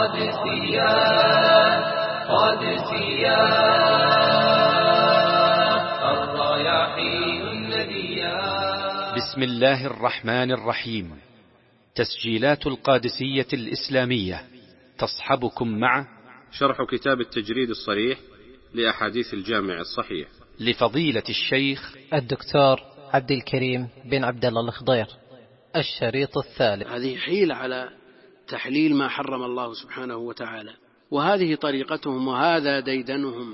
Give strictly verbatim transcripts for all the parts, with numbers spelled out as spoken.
قادسية قادسية الرياحين الندية. بسم الله الرحمن الرحيم. تسجيلات القادسية الإسلامية تصحبكم مع شرح كتاب التجريد الصريح لأحاديث الجامع الصحيح لفضيلة الشيخ الدكتور عبد الكريم بن عبد الله الخضير، الشريط الثالث. هذه حيلة على تحليل ما حرم الله سبحانه وتعالى، وهذه طريقتهم وهذا ديدنهم.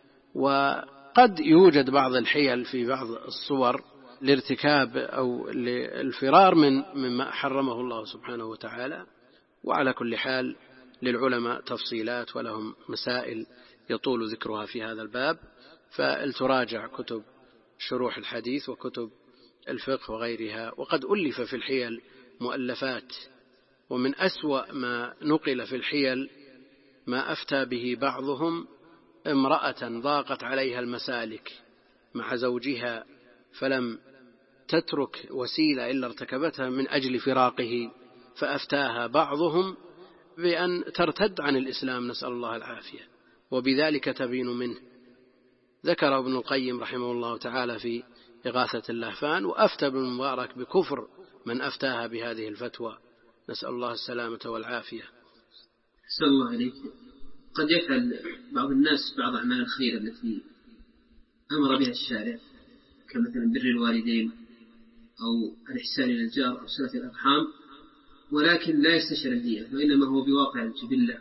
وقد يوجد بعض الحيل في بعض الصور لارتكاب أو للفرار من مما حرمه الله سبحانه وتعالى. وعلى كل حال للعلماء تفصيلات ولهم مسائل يطول ذكرها في هذا الباب، فلتراجع كتب شروح الحديث وكتب الفقه وغيرها. وقد ألف في الحيل مؤلفات، ومن أسوأ ما نقل في الحيل ما أفتى به بعضهم امرأة ضاقت عليها المسالك مع زوجها فلم تترك وسيلة إلا ارتكبتها من أجل فراقه، فأفتاها بعضهم بأن ترتد عن الإسلام، نسأل الله العافية، وبذلك تبين منه. ذكر ابن القيم رحمه الله تعالى في إغاثة اللهفان، وأفتى ابن المبارك بكفر من أفتاها بهذه الفتوى، نسأل الله السلامة والعافية. أحسن الله عليك. قد يفعل بعض الناس بعض أعمال الخير التي أمر بها الشارع، كمثلا بر الوالدين أو الإحسان إلى الجار أو صلة الأرحام، ولكن لا يستشعر النية، وإنما هو بواقع الجبلة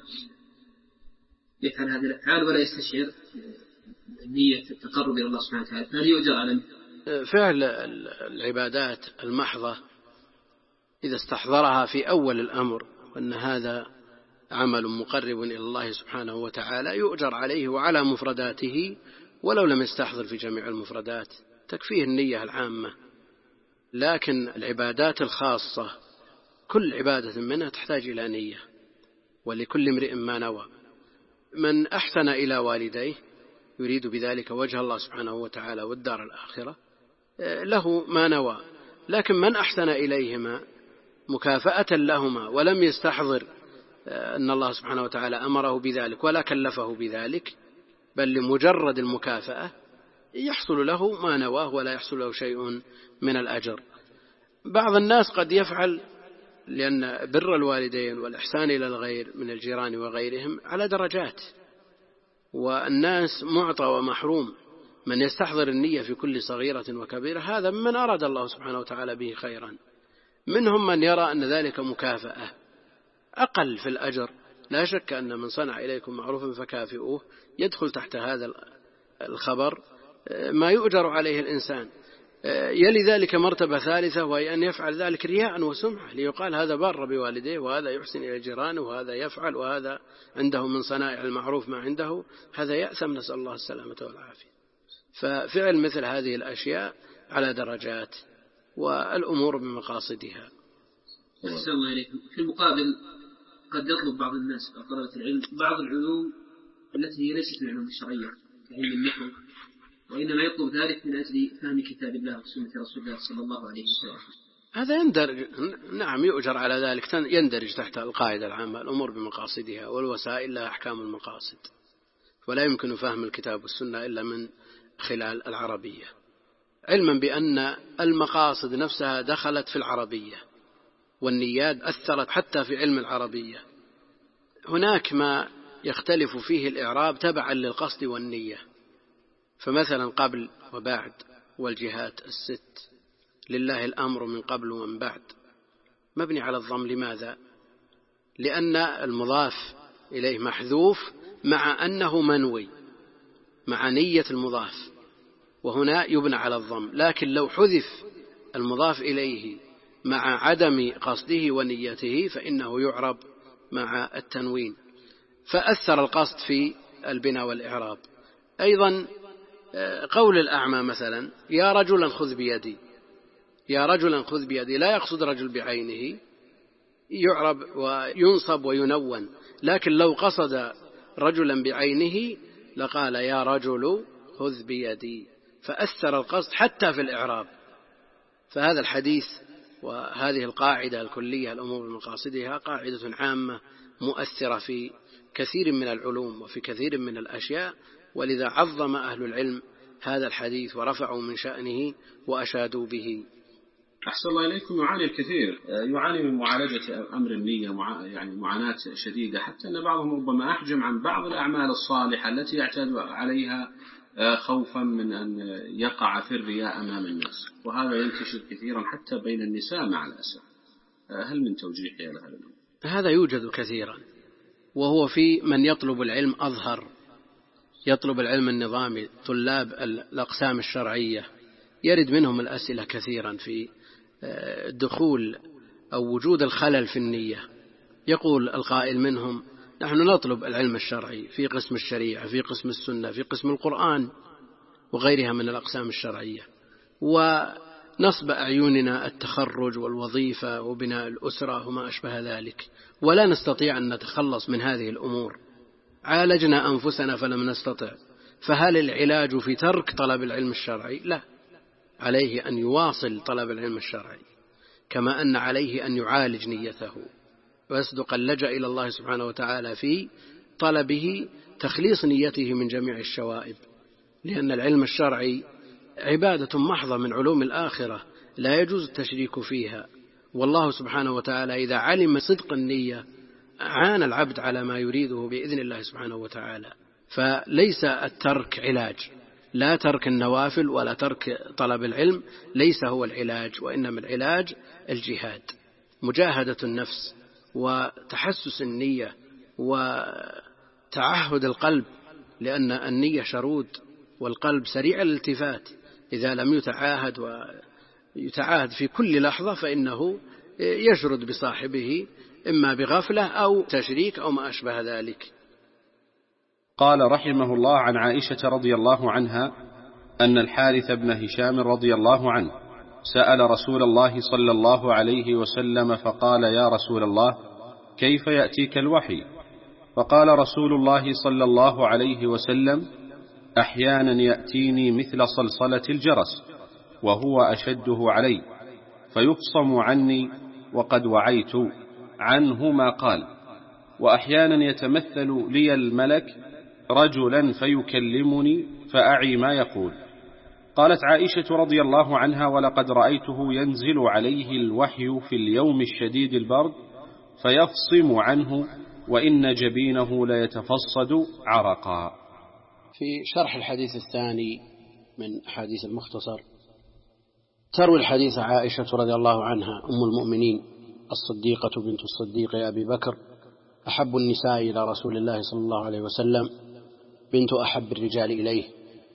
يفعل هذه الأفعال ولا يستشعر النية التقرب إلى الله سبحانه وتعالى، فهل يؤجر على فعل العبادات المحضة إذا استحضرها في أول الأمر وأن هذا عمل مقرب إلى الله سبحانه وتعالى يؤجر عليه وعلى مفرداته، ولو لم يستحضر في جميع المفردات تكفيه النية العامة. لكن العبادات الخاصة كل عبادة منها تحتاج إلى نية، ولكل امرئ ما نوى. من أحسن إلى والديه يريد بذلك وجه الله سبحانه وتعالى والدار الآخرة له ما نوى، لكن من أحسن إليهما مكافأة لهما ولم يستحضر أن الله سبحانه وتعالى أمره بذلك ولا كلفه بذلك، بل لمجرد المكافأة يحصل له ما نواه ولا يحصل له شيء من الأجر. بعض الناس قد يفعل، لأن بر الوالدين والإحسان إلى الغير من الجيران وغيرهم على درجات، والناس معطى ومحروم. من يستحضر النية في كل صغيرة وكبيرة هذا من أراد الله سبحانه وتعالى به خيرا. منهم من يرى أن ذلك مكافأة أقل في الأجر. لا شك أن من صنع إليكم معروفا فكافئوه يدخل تحت هذا الخبر ما يؤجر عليه الإنسان. يلي ذلك مرتبة ثالثة، وهي أن يفعل ذلك رياء وسمعة ليقال هذا بار بوالديه وهذا يحسن إلى جيرانه وهذا يفعل وهذا عنده من صنائع المعروف ما عنده، هذا يأثم، نسأل الله السلامة والعافية. ففعل مثل هذه الأشياء على درجات والأمور بمقاصدها. أحسن الله عليكم. في المقابل قد يطلب بعض الناس طلبة العلم بعض العلوم التي هي ليست العلوم الشرعية كعلم النحو، وإنما يطلب ذلك من أجل فهم كتاب الله وسنة رسول الله صلى الله عليه وسلم. هذا يندرج، نعم يؤجر على ذلك، يندرج تحت القاعدة العامة الأمور بمقاصدها، والوسائل لها أحكام المقاصد، ولا يمكن فهم الكتاب والسنة إلا من خلال العربية، علما بأن المقاصد نفسها دخلت في العربية، والنيات أثرت حتى في علم العربية. هناك ما يختلف فيه الإعراب تبعا للقصد والنية، فمثلا قبل وبعد والجهات الست، لله الأمر من قبل ومن بعد، مبني على الضم. لماذا؟ لأن المضاف إليه محذوف مع أنه منوي مع نية المضاف، وهنا يبنى على الضم. لكن لو حذف المضاف إليه مع عدم قصده ونيته فإنه يعرب مع التنوين، فأثر القصد في البناء والإعراب. أيضا قول الأعمى مثلا يا رجلا خذ بيدي، يا رجلا خذ بيدي لا يقصد رجل بعينه، يعرب وينصب وينون. لكن لو قصد رجلا بعينه لقال يا رجل خذ بيدي، فأثر القصد حتى في الإعراب. فهذا الحديث وهذه القاعدة الكلية الأمور بمقاصدها قاعدة عامة مؤثرة في كثير من العلوم وفي كثير من الأشياء، ولذا عظم أهل العلم هذا الحديث ورفعوا من شأنه وأشادوا به. أحسن الله إليكم. يعاني الكثير، يعاني من معالجة أمر النية، مع يعني معاناة شديدة، حتى أن بعضهم ربما أحجم عن بعض الأعمال الصالحة التي يعتاد عليها خوفا من أن يقع في الرياء أمام الناس، وهذا ينتشر كثيرا حتى بين النساء مع الأسف. هل من توجيه إلى هذا؟ هذا يوجد كثيرا، وهو في من يطلب العلم أظهر، يطلب العلم النظامي، طلاب الأقسام الشرعية، يرد منهم الأسئلة كثيرا في دخول أو وجود الخلل في النية. يقول القائل منهم: نحن نطلب العلم الشرعي في قسم الشريعة، في قسم السنة، في قسم القرآن وغيرها من الأقسام الشرعية، ونصب أعيننا التخرج والوظيفة وبناء الأسرة وما أشبه ذلك، ولا نستطيع أن نتخلص من هذه الأمور. عالجنا أنفسنا فلم نستطع، فهل العلاج في ترك طلب العلم الشرعي؟ لا، عليه أن يواصل طلب العلم الشرعي، كما أن عليه أن يعالج نيته ويصدق اللجأ إلى الله سبحانه وتعالى في طلبه تخليص نيته من جميع الشوائب، لأن العلم الشرعي عبادة محضة من علوم الآخرة لا يجوز التشريك فيها، والله سبحانه وتعالى إذا علم صدق النية عان العبد على ما يريده بإذن الله سبحانه وتعالى. فليس الترك علاج، لا ترك النوافل ولا ترك طلب العلم ليس هو العلاج، وإنما العلاج الجهاد، مجاهدة النفس وتحسس النية وتعهد القلب، لأن النية شرود والقلب سريع الالتفات، إذا لم يتعاهد ويتعاهد في كل لحظة فإنه يشرد بصاحبه إما بغفلة أو تشريك أو ما أشبه ذلك. قال رحمه الله: عن عائشة رضي الله عنها أن الحارث بن هشام رضي الله عنه سأل رسول الله صلى الله عليه وسلم فقال: يا رسول الله، كيف يأتيك الوحي؟ فقال رسول الله صلى الله عليه وسلم: أحيانا يأتيني مثل صلصلة الجرس وهو أشده علي، فيفصم عني وقد وعيت عنه ما قال، وأحيانا يتمثل لي الملك رجلا فيكلمني فأعي ما يقول. قالت عائشة رضي الله عنها: ولقد رأيته ينزل عليه الوحي في اليوم الشديد البرد فيفصم عنه وإن جبينه ليتفصد عرقا. في شرح الحديث الثاني من حديث المختصر تروي الحديث عائشة رضي الله عنها أم المؤمنين الصديقة بنت الصديق أبي بكر، أحب النساء إلى رسول الله صلى الله عليه وسلم، بنت أحب الرجال إليه.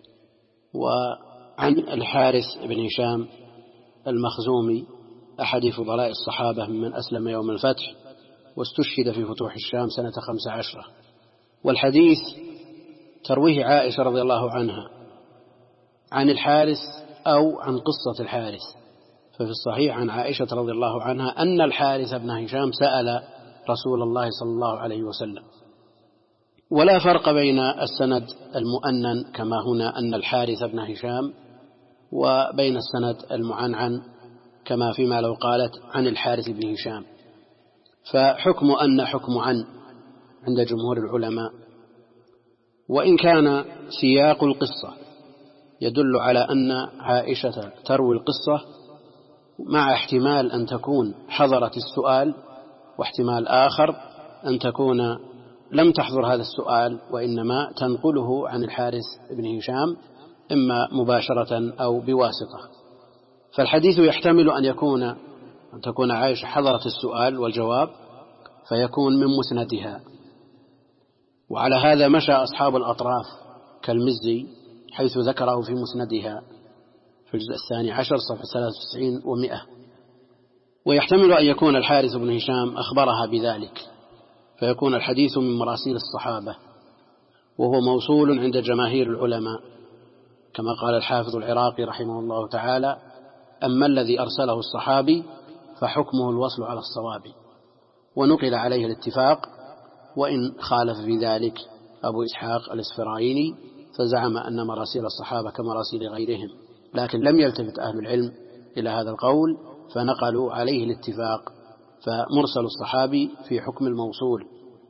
وعن الحارث بن هشام المخزومي أحد فضلاء الصحابة ممن أسلم يوم الفتح، واستشهد في فتوح الشام سنة خمس عشرة. والحديث ترويه عائشة رضي الله عنها عن الحارث أو عن قصة الحارث، ففي الصحيح عن عائشة رضي الله عنها أن الحارث بن هشام سأل رسول الله صلى الله عليه وسلم. ولا فرق بين السند المؤنن كما هنا أن الحارث بن هشام وبين السند المعنعن كما فيما لو قالت عن الحارث بن هشام، فحكم أن حكم عن عند جمهور العلماء. وإن كان سياق القصة يدل على أن عائشة تروي القصة مع احتمال أن تكون حضرت السؤال، واحتمال آخر أن تكون لم تحضر هذا السؤال وإنما تنقله عن الحارث بن هشام إما مباشرة أو بواسطة. فالحديث يحتمل أن يكون أن تكون عائشة حضرت السؤال والجواب فيكون من مسندها. وعلى هذا مشى أصحاب الأطراف كالمزي حيث ذكره في مسندها في الجزء الثاني عشر صفحة ثلاثة وتسعين ومئة. ويحتمل أن يكون الحارث بن هشام أخبرها بذلك فيكون الحديث من مراسيل الصحابة، وهو موصول عند جماهير العلماء كما قال الحافظ العراقي رحمه الله تعالى: أما الذي أرسله الصحابي فحكمه الوصل على الصواب. ونقل عليه الاتفاق، وإن خالف في ذلك أبو إسحاق الإسفرايني فزعم أن مراسيل الصحابة كمراسيل غيرهم، لكن لم يلتفت أهل العلم إلى هذا القول فنقلوا عليه الاتفاق، فمرسل الصحابي في حكم الموصول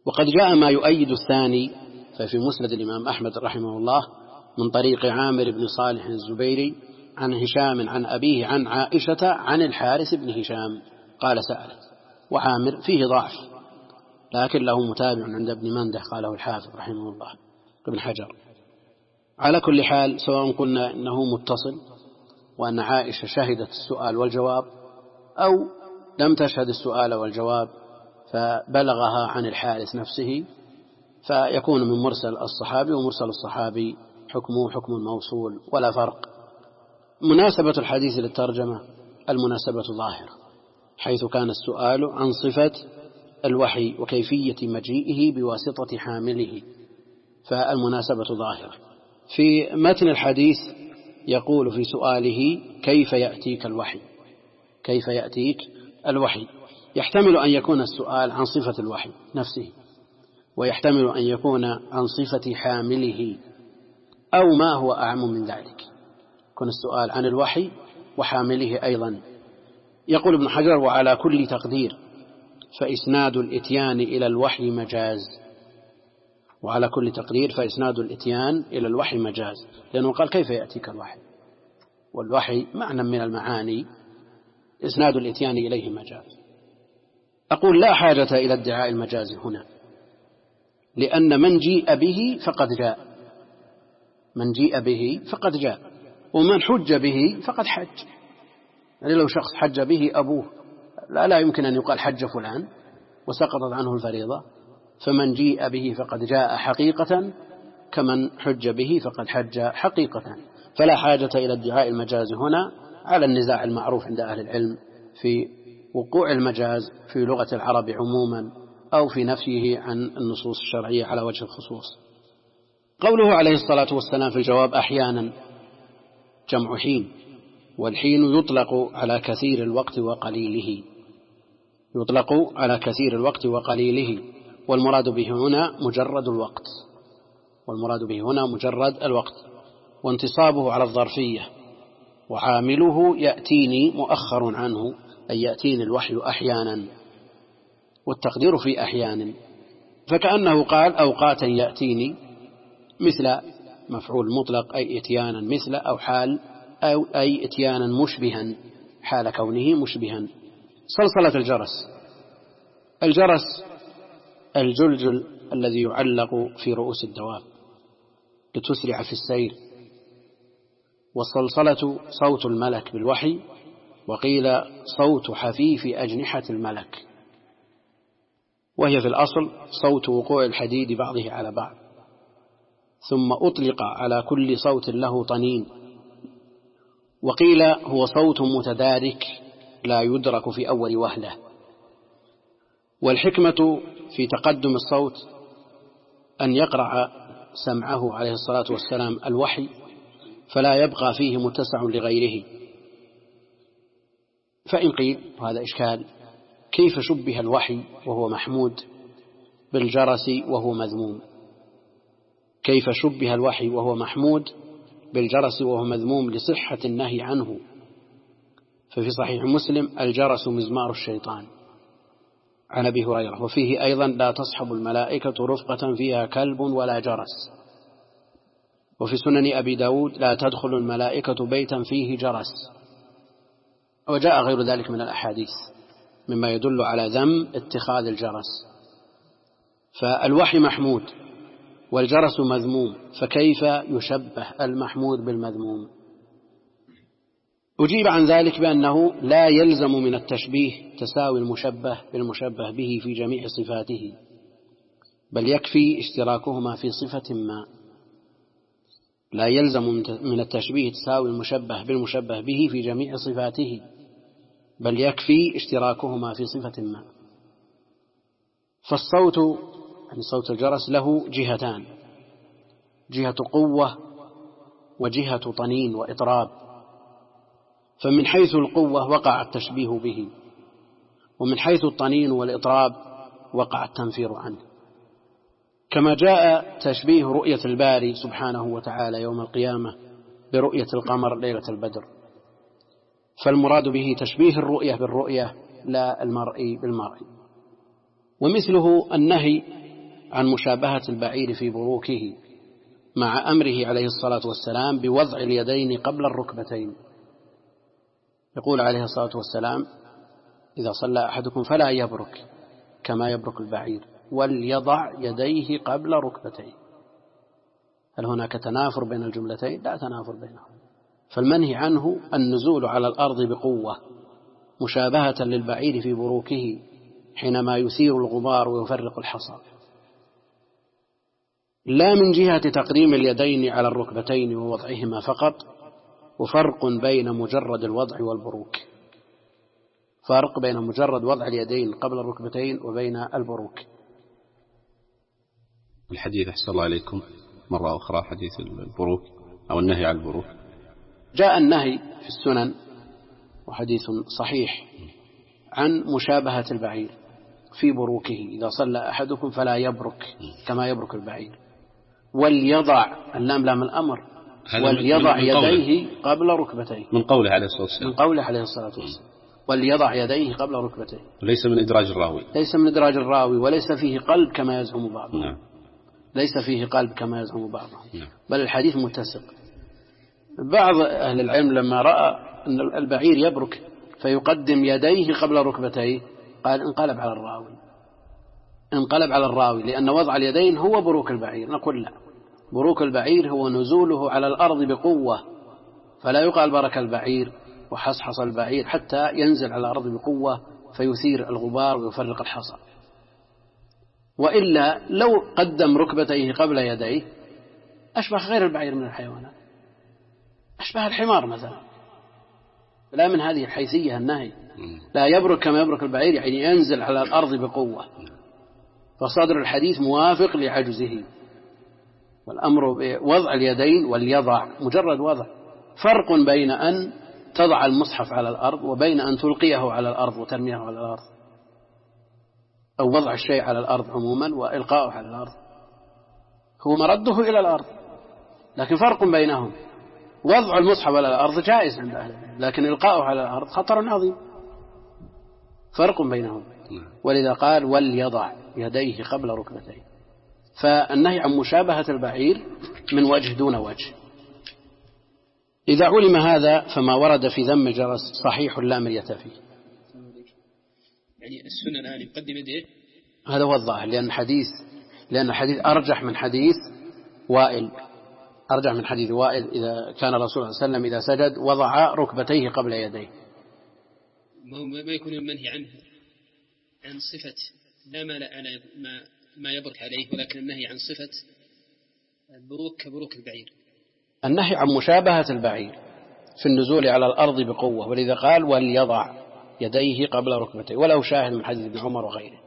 وقد جاء ما يؤيد الثاني، ففي مسند الإمام أحمد رحمه الله من طريق عامر بن صالح الزبيري عن هشام عن أبيه عن عائشة عن الحارث بن هشام قال سألت. وعامر فيه ضعف لكن له متابع عند ابن منده قاله الحافظ رحمه الله ابن حجر. على كل حال سواء قلنا إنه متصل وأن عائشة شهدت السؤال والجواب أو لم تشهد السؤال والجواب فبلغها عن الحارث نفسه، فيكون من مرسل الصحابي، ومرسل الصحابي حكمه حكم الموصول ولا فرق. مناسبة الحديث للترجمة المناسبة ظاهرة، حيث كان السؤال عن صفة الوحي وكيفية مجيئه بواسطة حامله، فالمناسبة ظاهرة. في متن الحديث يقول في سؤاله كيف يأتيك الوحي، كيف يأتيك الوحي، يحتمل أن يكون السؤال عن صفة الوحي نفسه، ويحتمل أن يكون عن صفة حامله، أو ما هو أعم من ذلك، يكون السؤال عن الوحي وحامله أيضا. يقول ابن حجر وعلى كل تقدير فإسناد الإتيان إلى الوحي مجاز، وعلى كل تقدير فإسناد الإتيان إلى الوحي مجاز، لأنه قال كيف يأتيك الوحي، والوحي معنى من المعاني، إسناد الإتيان إليه مجاز. أقول لا حاجة إلى ادعاء المجاز هنا، لأن من جيء به فقد جاء، من جيء به فقد جاء، ومن حج به فقد حج. يعني لو شخص حج به أبوه لا, لا يمكن أن يقال حج فلان وسقطت عنه الفريضة، فمن جيء به فقد جاء حقيقة كمن حج به فقد حج حقيقة. فلا حاجة إلى ادعاء المجاز هنا، على النزاع المعروف عند أهل العلم في وقوع المجاز في لغة العرب عموما أو في نفيه عن النصوص الشرعية على وجه الخصوص. قوله عليه الصلاة والسلام في الجواب أحيانا جمع حين، والحين يطلق على كثير الوقت وقليله، يطلق على كثير الوقت وقليله، والمراد به هنا مجرد الوقت، والمراد به هنا مجرد الوقت، وانتصابه على الظرفية، وعامله يأتيني مؤخر عنه، أي يأتيني الوحي أحيانا، والتقدير في أحيان، فكأنه قال أوقاتا يأتيني، مثل مفعول مطلق أي إتيانا، مثل أو حال أو أي إتيانا مشبها حال كونه مشبها. صلصلة الجرس، الجرس الجلجل الذي يعلق في رؤوس الدواب لتسرع في السير، والصلصلة صوت الملك بالوحي، وقيل صوت حفيف أجنحة الملك، وهي في الأصل صوت وقوع الحديد بعضه على بعض، ثم أطلق على كل صوت له طنين، وقيل هو صوت متدارك لا يدرك في أول وهلة. والحكمة في تقدم الصوت أن يقرع سمعه عليه الصلاة والسلام الوحي فلا يبقى فيه متسع لغيره. فإن قيل وهذا إشكال، كيف شبه الوحي وهو محمود بالجرس وهو مذموم؟ كيف شبه الوحي وهو محمود بالجرس وهو مذموم لصحة النهي عنه؟ ففي صحيح مسلم الجرس مزمار الشيطان عن أبي هريرة، وفيه أيضا لا تصحب الملائكة رفقة فيها كلب ولا جرس. وفي سنن أبي داود لا تدخل الملائكة بيتا فيه جرس. وجاء غير ذلك من الأحاديث مما يدل على ذم اتخاذ الجرس. فالوحي محمود والجرس مذموم، فكيف يشبه المحمود بالمذموم؟ أجيب عن ذلك بأنه لا يلزم من التشبيه تساوي المشبه بالمشبه به في جميع صفاته، بل يكفي اشتراكهما في صفة ما. لا يلزم من التشبيه تساوي المشبه بالمشبه به في جميع صفاته، بل يكفي اشتراكهما في صفة ما. فالصوت يعني صوت الجرس له جهتان، جهة قوة وجهة طنين وإطراب، فمن حيث القوة وقع التشبيه به، ومن حيث الطنين والإطراب وقع التنفير عنه، كما جاء تشبيه رؤية الباري سبحانه وتعالى يوم القيامة برؤية القمر ليلة البدر، فالمراد به تشبيه الرؤية بالرؤية لا المرئي بالمرئي. ومثله النهي عن مشابهة البعير في بروكه مع أمره عليه الصلاة والسلام بوضع اليدين قبل الركبتين. يقول عليه الصلاة والسلام: إذا صلى أحدكم فلا يبرك كما يبرك البعير، وليضع يديه قبل ركبتيه. هل هناك تنافر بين الجملتين؟ لا تنافر بينهم. فالمنهي عنه النزول على الأرض بقوة مشابهة للبعير في بروكه حينما يثير الغبار ويفرق الحصى، لا من جهة تقديم اليدين على الركبتين ووضعهما فقط، وفرق بين مجرد الوضع والبروك، فرق بين مجرد وضع اليدين قبل الركبتين وبين البروك. الحديث أحسن الله عليكم مرة أخرى، حديث البروك أو النهي عن البروك. جاء النهي في السنن وحديث صحيح عن مشابهة البعير في بروكه، إذا صلى أحدكم فلا يبرك كما يبرك البعير، وليضع، اللام لام الأمر، وليضع يديه قبل ركبتيه، من قوله عليه الصلاة والسلام، من قوله عليه الصلاة والسلام، وليضع يديه قبل ركبتيه، ليس من إدراج الراوي، ليس من إدراج الراوي، وليس فيه قلب كما يزعم بعضهم. نعم. ليس فيه قلب كما يزعم بعضهم. نعم. بل الحديث متسق. بعض أهل العلم لما رأى أن البعير يبرك فيقدم يديه قبل ركبتيه قال انقلب على الراوي، انقلب على الراوي، لأن وضع اليدين هو بروك البعير. نقول لا، بروك البعير هو نزوله على الأرض بقوة، فلا يقال برك البعير وحصحص البعير حتى ينزل على الأرض بقوة فيثير الغبار ويفرق الحصى. وإلا لو قدم ركبتيه قبل يديه أشبه غير البعير من الحيوانات، أشبه الحمار مثلا. لا، من هذه الحيثية النهي، لا يبرك كما يبرك البعير، يعني ينزل على الأرض بقوة. فصدر الحديث موافق لعجزه. والأمر بوضع اليدين وليضع، مجرد وضع. فرق بين أن تضع المصحف على الأرض وبين أن تلقيه على الأرض وترميه على الأرض، أو وضع الشيء على الأرض عموما وإلقاؤه على الأرض، هو مرده إلى الأرض، لكن فرق بينهم. وضع المصحف على الأرض جائز عند أهل العلم، لكن إلقاؤه على الأرض خطر عظيم، فرق بينهم. ولذا قال وليضع يديه قبل ركبتيه. فالنهي عن مشابهة البعير من وجه دون وجه. إذا علم هذا فما ورد في ذم الجرس صحيح لا مرية فيه. يعني السنة الآن يقدم يديه، هذا هو الظاهر، لأن حديث لأن الحديث أرجح من حديث وائل، أرجح من حديث وائل إذا كان الرسول صلى الله عليه وسلم إذا سجد وضع ركبتيه قبل يديه. ما يكون المنهي عنه عن صفة لا ما, لا على ما, ما يبرك عليه، ولكن النهي عن صفة البروك كبروك البعير. النهي عن مشابهة البعير في النزول على الأرض بقوة، ولذا قال وليضع يديه قبل ركبتيه، وله شاهد من حديث ابن عمر وغيره.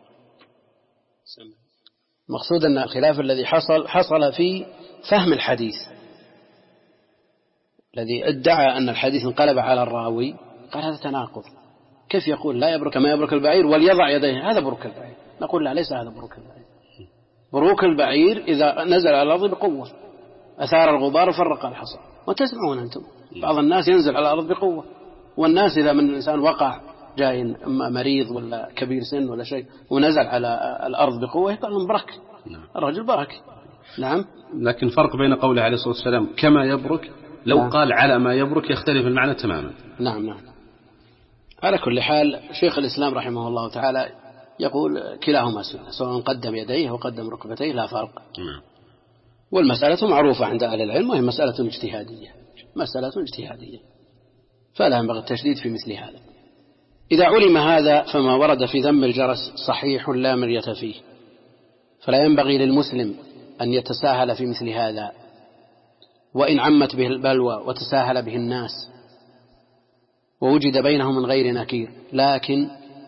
مقصود أن الخلاف الذي حصل حصل في فهم الحديث. الذي ادعى أن الحديث انقلب على الراوي قال هذا تناقض، كيف يقول لا يبرك كما يبرك البعير وليضع يديه؟ هذا بروك البعير. نقول لا، ليس هذا بروك البعير. بروك البعير إذا نزل على الأرض بقوة أثار الغبار وفرق الحصى. وتسمعون أنتم بعض الناس ينزل على الأرض بقوة، والناس إذا من الإنسان وقع جاي مريض ولا كبير سن ولا شيء ونزل على الأرض بقوة يقال لهم برك، الرجل برك. نعم. لكن فرق بين قوله عليه الصلاة والسلام كما يبرك، لو نعم. قال على ما يبرك يختلف المعنى تماما. نعم نعم. على كل حال شيخ الإسلام رحمه الله تعالى يقول كلاهما سنة، سواء قدم يديه وقدم ركبتيه لا فرق. نعم. والمسألة معروفة عند أهل العلم، وهي مسألة اجتهادية، مسألة اجتهادية، فلا ينبغي التشديد في مثل هذا. إذا علم هذا فما ورد في ذم الجرس صحيح لا مرية فيه، فلا ينبغي للمسلم أن يتساهل في مثل هذا، وإن عمت به البلوى وتساهل به الناس ووجد بينهم من غير نكير، لكن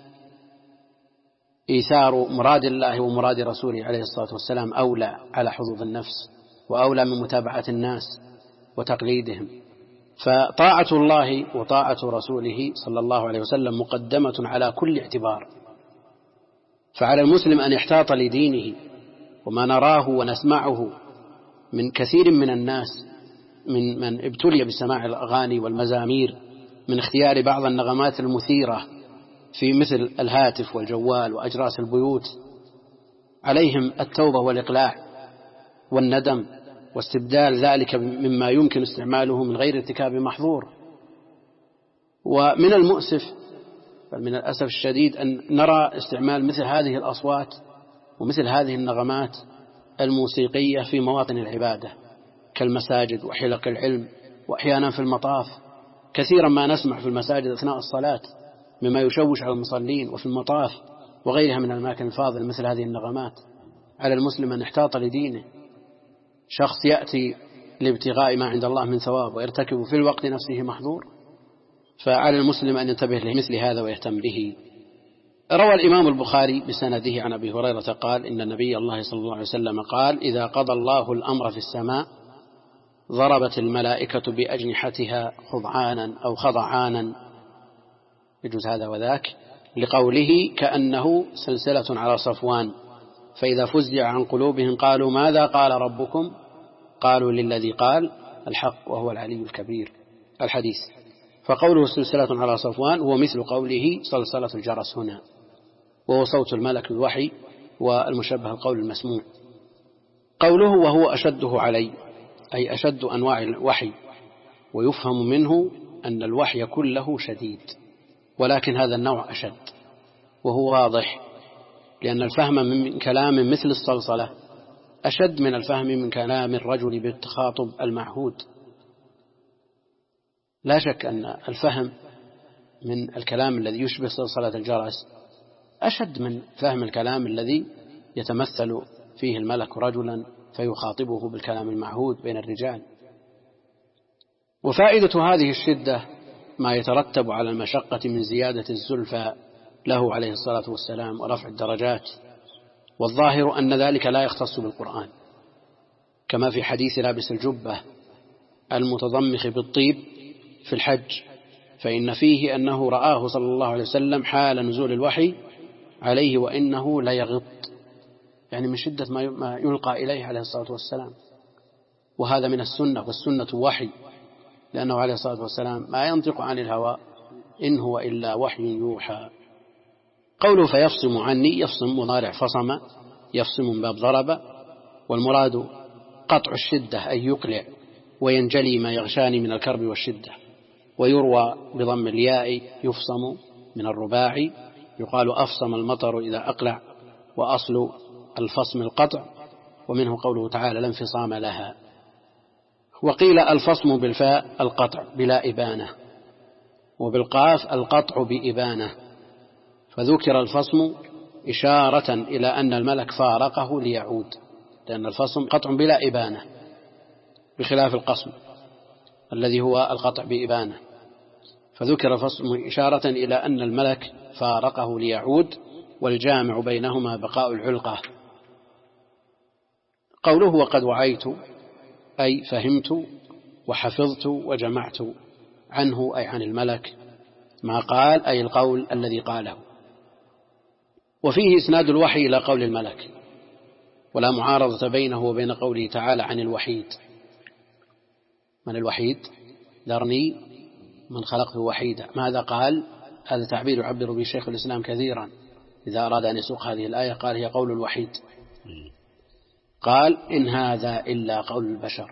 إيثار مراد الله ومراد رسوله عليه الصلاة والسلام أولى على حظوظ النفس، وأولى من متابعة الناس وتقليدهم. فطاعة الله وطاعة رسوله صلى الله عليه وسلم مقدمة على كل اعتبار. فعلى المسلم أن يحتاط لدينه، وما نراه ونسمعه من كثير من الناس من من ابتلي بسماع الأغاني والمزامير، من اختيار بعض النغمات المثيرة في مثل الهاتف والجوال وأجراس البيوت، عليهم التوبة والإقلاع والندم واستبدال ذلك مما يمكن استعماله من غير ارتكاب محظور. ومن المؤسف بل من الأسف الشديد أن نرى استعمال مثل هذه الأصوات ومثل هذه النغمات الموسيقية في مواطن العبادة كالمساجد وحلق العلم، وأحيانا في المطاف. كثيرا ما نسمع في المساجد أثناء الصلاة مما يشوش على المصلين، وفي المطاف وغيرها من الأماكن الفاضلة مثل هذه النغمات. على المسلم أن يحتاط لدينه. شخص يأتي لابتغاء ما عند الله من ثواب ويرتكب في الوقت نفسه محظور، فعلى المسلم أن ينتبه لمثل هذا ويهتم به. روى الإمام البخاري بسنده عن أبي هريرة قال إن النبي الله صلى الله عليه وسلم قال إذا قضى الله الأمر في السماء ضربت الملائكة بأجنحتها خضعانا أو خضعانا، يجوز هذا وذاك، لقوله كأنه سلسلة على صفوان، فإذا فزع عن قلوبهم قالوا ماذا قال ربكم؟ قالوا للذي قال الحق وهو العلي الكبير. الحديث. فقوله سلسلة على صفوان هو مثل قوله صلصلة الجرس هنا، وهو صوت الملك الوحي والمشبه القول المسموع. قوله وهو أشده علي أي أشد أنواع الوحي، ويفهم منه أن الوحي كله شديد، ولكن هذا النوع أشد، وهو واضح لأن الفهم من كلام مثل الصلصلة أشد من الفهم من كلام الرجل بالتخاطب المعهود. لا شك أن الفهم من الكلام الذي يشبه صلصلة الجرس أشد من فهم الكلام الذي يتمثل فيه الملك رجلا فيخاطبه بالكلام المعهود بين الرجال. وفائدة هذه الشدة ما يترتب على المشقة من زيادة الزلفى له عليه الصلاة والسلام ورفع الدرجات، والظاهر أن ذلك لا يختص بالقرآن، كما في حديث لابس الجبة المتضمخ بالطيب في الحج، فإن فيه أنه رآه صلى الله عليه وسلم حال نزول الوحي عليه وإنه لا يغط، يعني من شدة ما يلقى إليه عليه الصلاة والسلام. وهذا من السنة، والسنة وحي، لأنه عليه الصلاة والسلام ما ينطق عن الهوى إن هو إلا وحي يوحى. قوله فيفصم عني، يفصم مضارع فصم، يفصم من باب ضرب، والمراد قطع الشدة أي يقلع وينجلي ما يغشاني من الكرب والشدة. ويروى بضم الياء يفصم من الرباعي، يقال أفصم المطر إذا أقلع، وأصل الفصم القطع، ومنه قوله تعالى لا انفصام لها. وقيل الفصم بالفاء القطع بلا إبانة، وبالقاف القطع بإبانة، فذكر الفصم إشارة إلى أن الملك فارقه ليعود، لأن الفصم قطع بلا إبانة بخلاف القصم الذي هو القطع بإبانة، فذكر الفصم إشارة إلى أن الملك فارقه ليعود، والجامع بينهما بقاء العلقة. قوله وقد وعيت أي فهمت وحفظت وجمعت عنه أي عن الملك ما قال، أي القول الذي قاله. وفيه إسناد الوحي إلى قول الملك، ولا معارضة بينه وبين قوله تعالى عن الوحيد. من الوحيد؟ ذرني من خلقه وحيدا. ماذا قال؟ هذا تعبير يعبر به شيخ الإسلام كثيرا إذا أراد أن يسوق هذه الآية، قال هي قول الوحيد. قال إن هذا إلا قول البشر.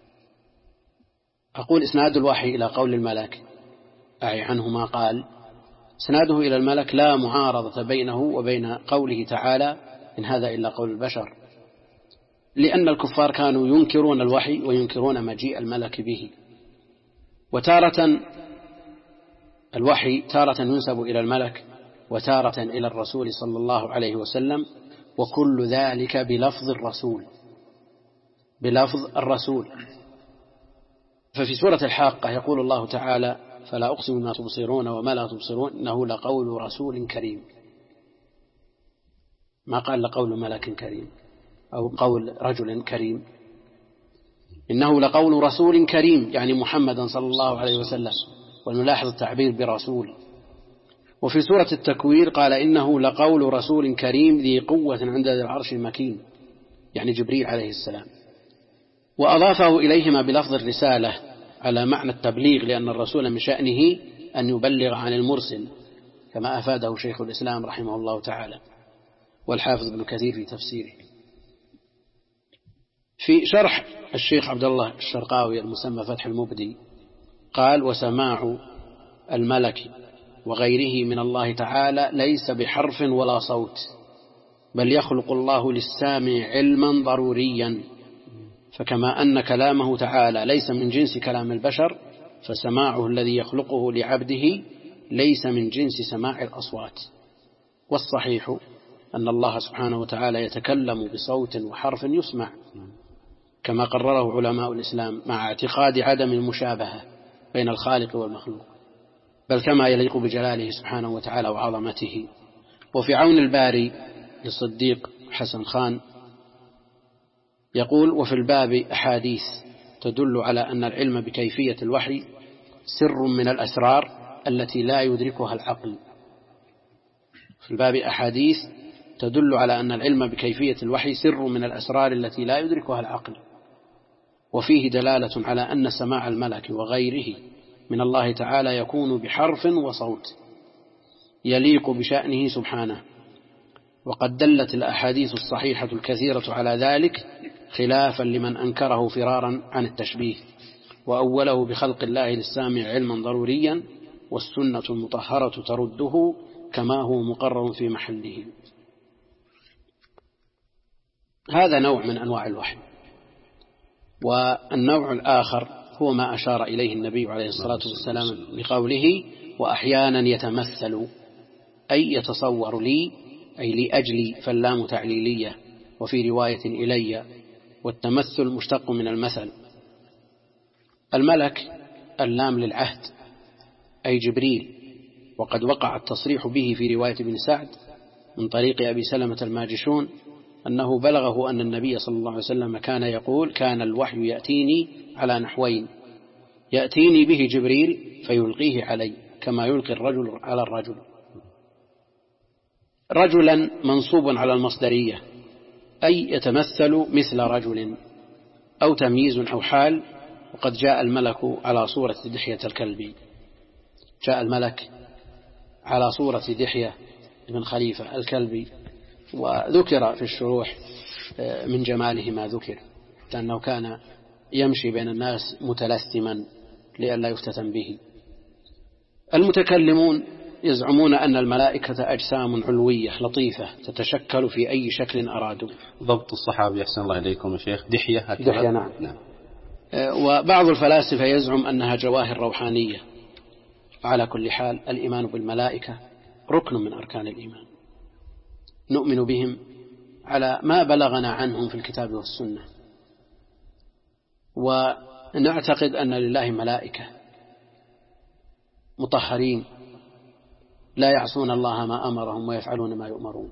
أقول إسناد الوحي إلى قول الملك أعي عنه ما قال، إسناده إلى الملك لا معارضة بينه وبين قوله تعالى إن هذا إلا قول البشر، لأن الكفار كانوا ينكرون الوحي وينكرون مجيء الملك به. وتارة الوحي تارة ينسب إلى الملك وتارة إلى الرسول صلى الله عليه وسلم، وكل ذلك بلفظ الرسول بلفظ الرسول. ففي سورة الحاقة يقول الله تعالى فلا أقسم ما تبصرون وما لا تبصرون إنه لقول رسول كريم، ما قال لقول ملك كريم أو قول رجل كريم، إنه لقول رسول كريم يعني محمدا صلى الله عليه وسلم، ونلاحظ التعبير برسول. وفي سورة التكوير قال إنه لقول رسول كريم ذي قوة عند ذي العرش المكين، يعني جبريل عليه السلام. وأضافه إليهما بلفظ الرسالة على معنى التبليغ، لأن الرسول من شأنه أن يبلغ عن المرسل، كما أفاده شيخ الإسلام رحمه الله تعالى. والحافظ ابن كثير في تفسيره. في شرح الشيخ عبد الله الشرقاوي المسمى فتح المبدي قال: وسماع الملك وغيره من الله تعالى ليس بحرف ولا صوت، بل يخلق الله للسامع علما ضروريا، فكما أن كلامه تعالى ليس من جنس كلام البشر، فسماعه الذي يخلقه لعبده ليس من جنس سماع الأصوات. والصحيح أن الله سبحانه وتعالى يتكلم بصوت وحرف يسمع، كما قرره علماء الإسلام، مع اعتقاد عدم المشابهة بين الخالق والمخلوق، بل كما يليق بجلاله سبحانه وتعالى وعظمته. وفي عون الباري للصديق حسن خان يقول: وفي الباب أحاديث تدل على أن العلم بكيفية الوحي سر من الأسرار التي لا يدركها العقل. في الباب أحاديث تدل على أن العلم بكيفية الوحي سر من الأسرار التي لا يدركها العقل، وفيه دلالة على أن سماع الملك وغيره من الله تعالى يكون بحرف وصوت يليق بشأنه سبحانه. وقد دلت الأحاديث الصحيحة الكثيرة على ذلك، خلافا لمن أنكره فرارا عن التشبيه وأوله بخلق الله للسامع علما ضروريا، والسنة المطهرة ترده كما هو مقرر في محله. هذا نوع من أنواع الوحي. والنوع الآخر هو ما أشار إليه النبي عليه الصلاة والسلام بقوله: وأحيانا يتمثل، أي يتصور لي، أي لأجلي، فاللام تعليلية، وفي رواية إلي، والتمثل مشتق من المثل. الملك اللام للعهد، أي جبريل، وقد وقع التصريح به في رواية ابن سعد من طريق أبي سلمة الماجشون أنه بلغه أن النبي صلى الله عليه وسلم كان يقول: كان الوحي يأتيني على نحوين، يأتيني به جبريل فيلقيه علي كما يلقي الرجل على الرجل. رجلا منصوب على المصدرية، أي يتمثل مثل رجل، أو تمييز أو حال. وقد جاء الملك على صورة دحية الكلبي، جاء الملك على صورة دحية بن خليفة الكلبي، وذكر في الشروح من جماله ما ذكر، لأنه كان يمشي بين الناس متلثما لئلا يفتتن به. المتكلمون يزعمون أن الملائكة أجسام علوية لطيفة تتشكل في أي شكل أرادوا. ضبط الصحابي أحسن الله إليكم يا شيخ، دحية دحية نعم. نعم. وبعض الفلاسفة يزعم أنها جواهر روحانية. على كل حال، الإيمان بالملائكة ركن من أركان الإيمان، نؤمن بهم على ما بلغنا عنهم في الكتاب والسنة، ونعتقد أن لله ملائكة مطهرين لا يعصون الله ما أمرهم ويفعلون ما يؤمرون.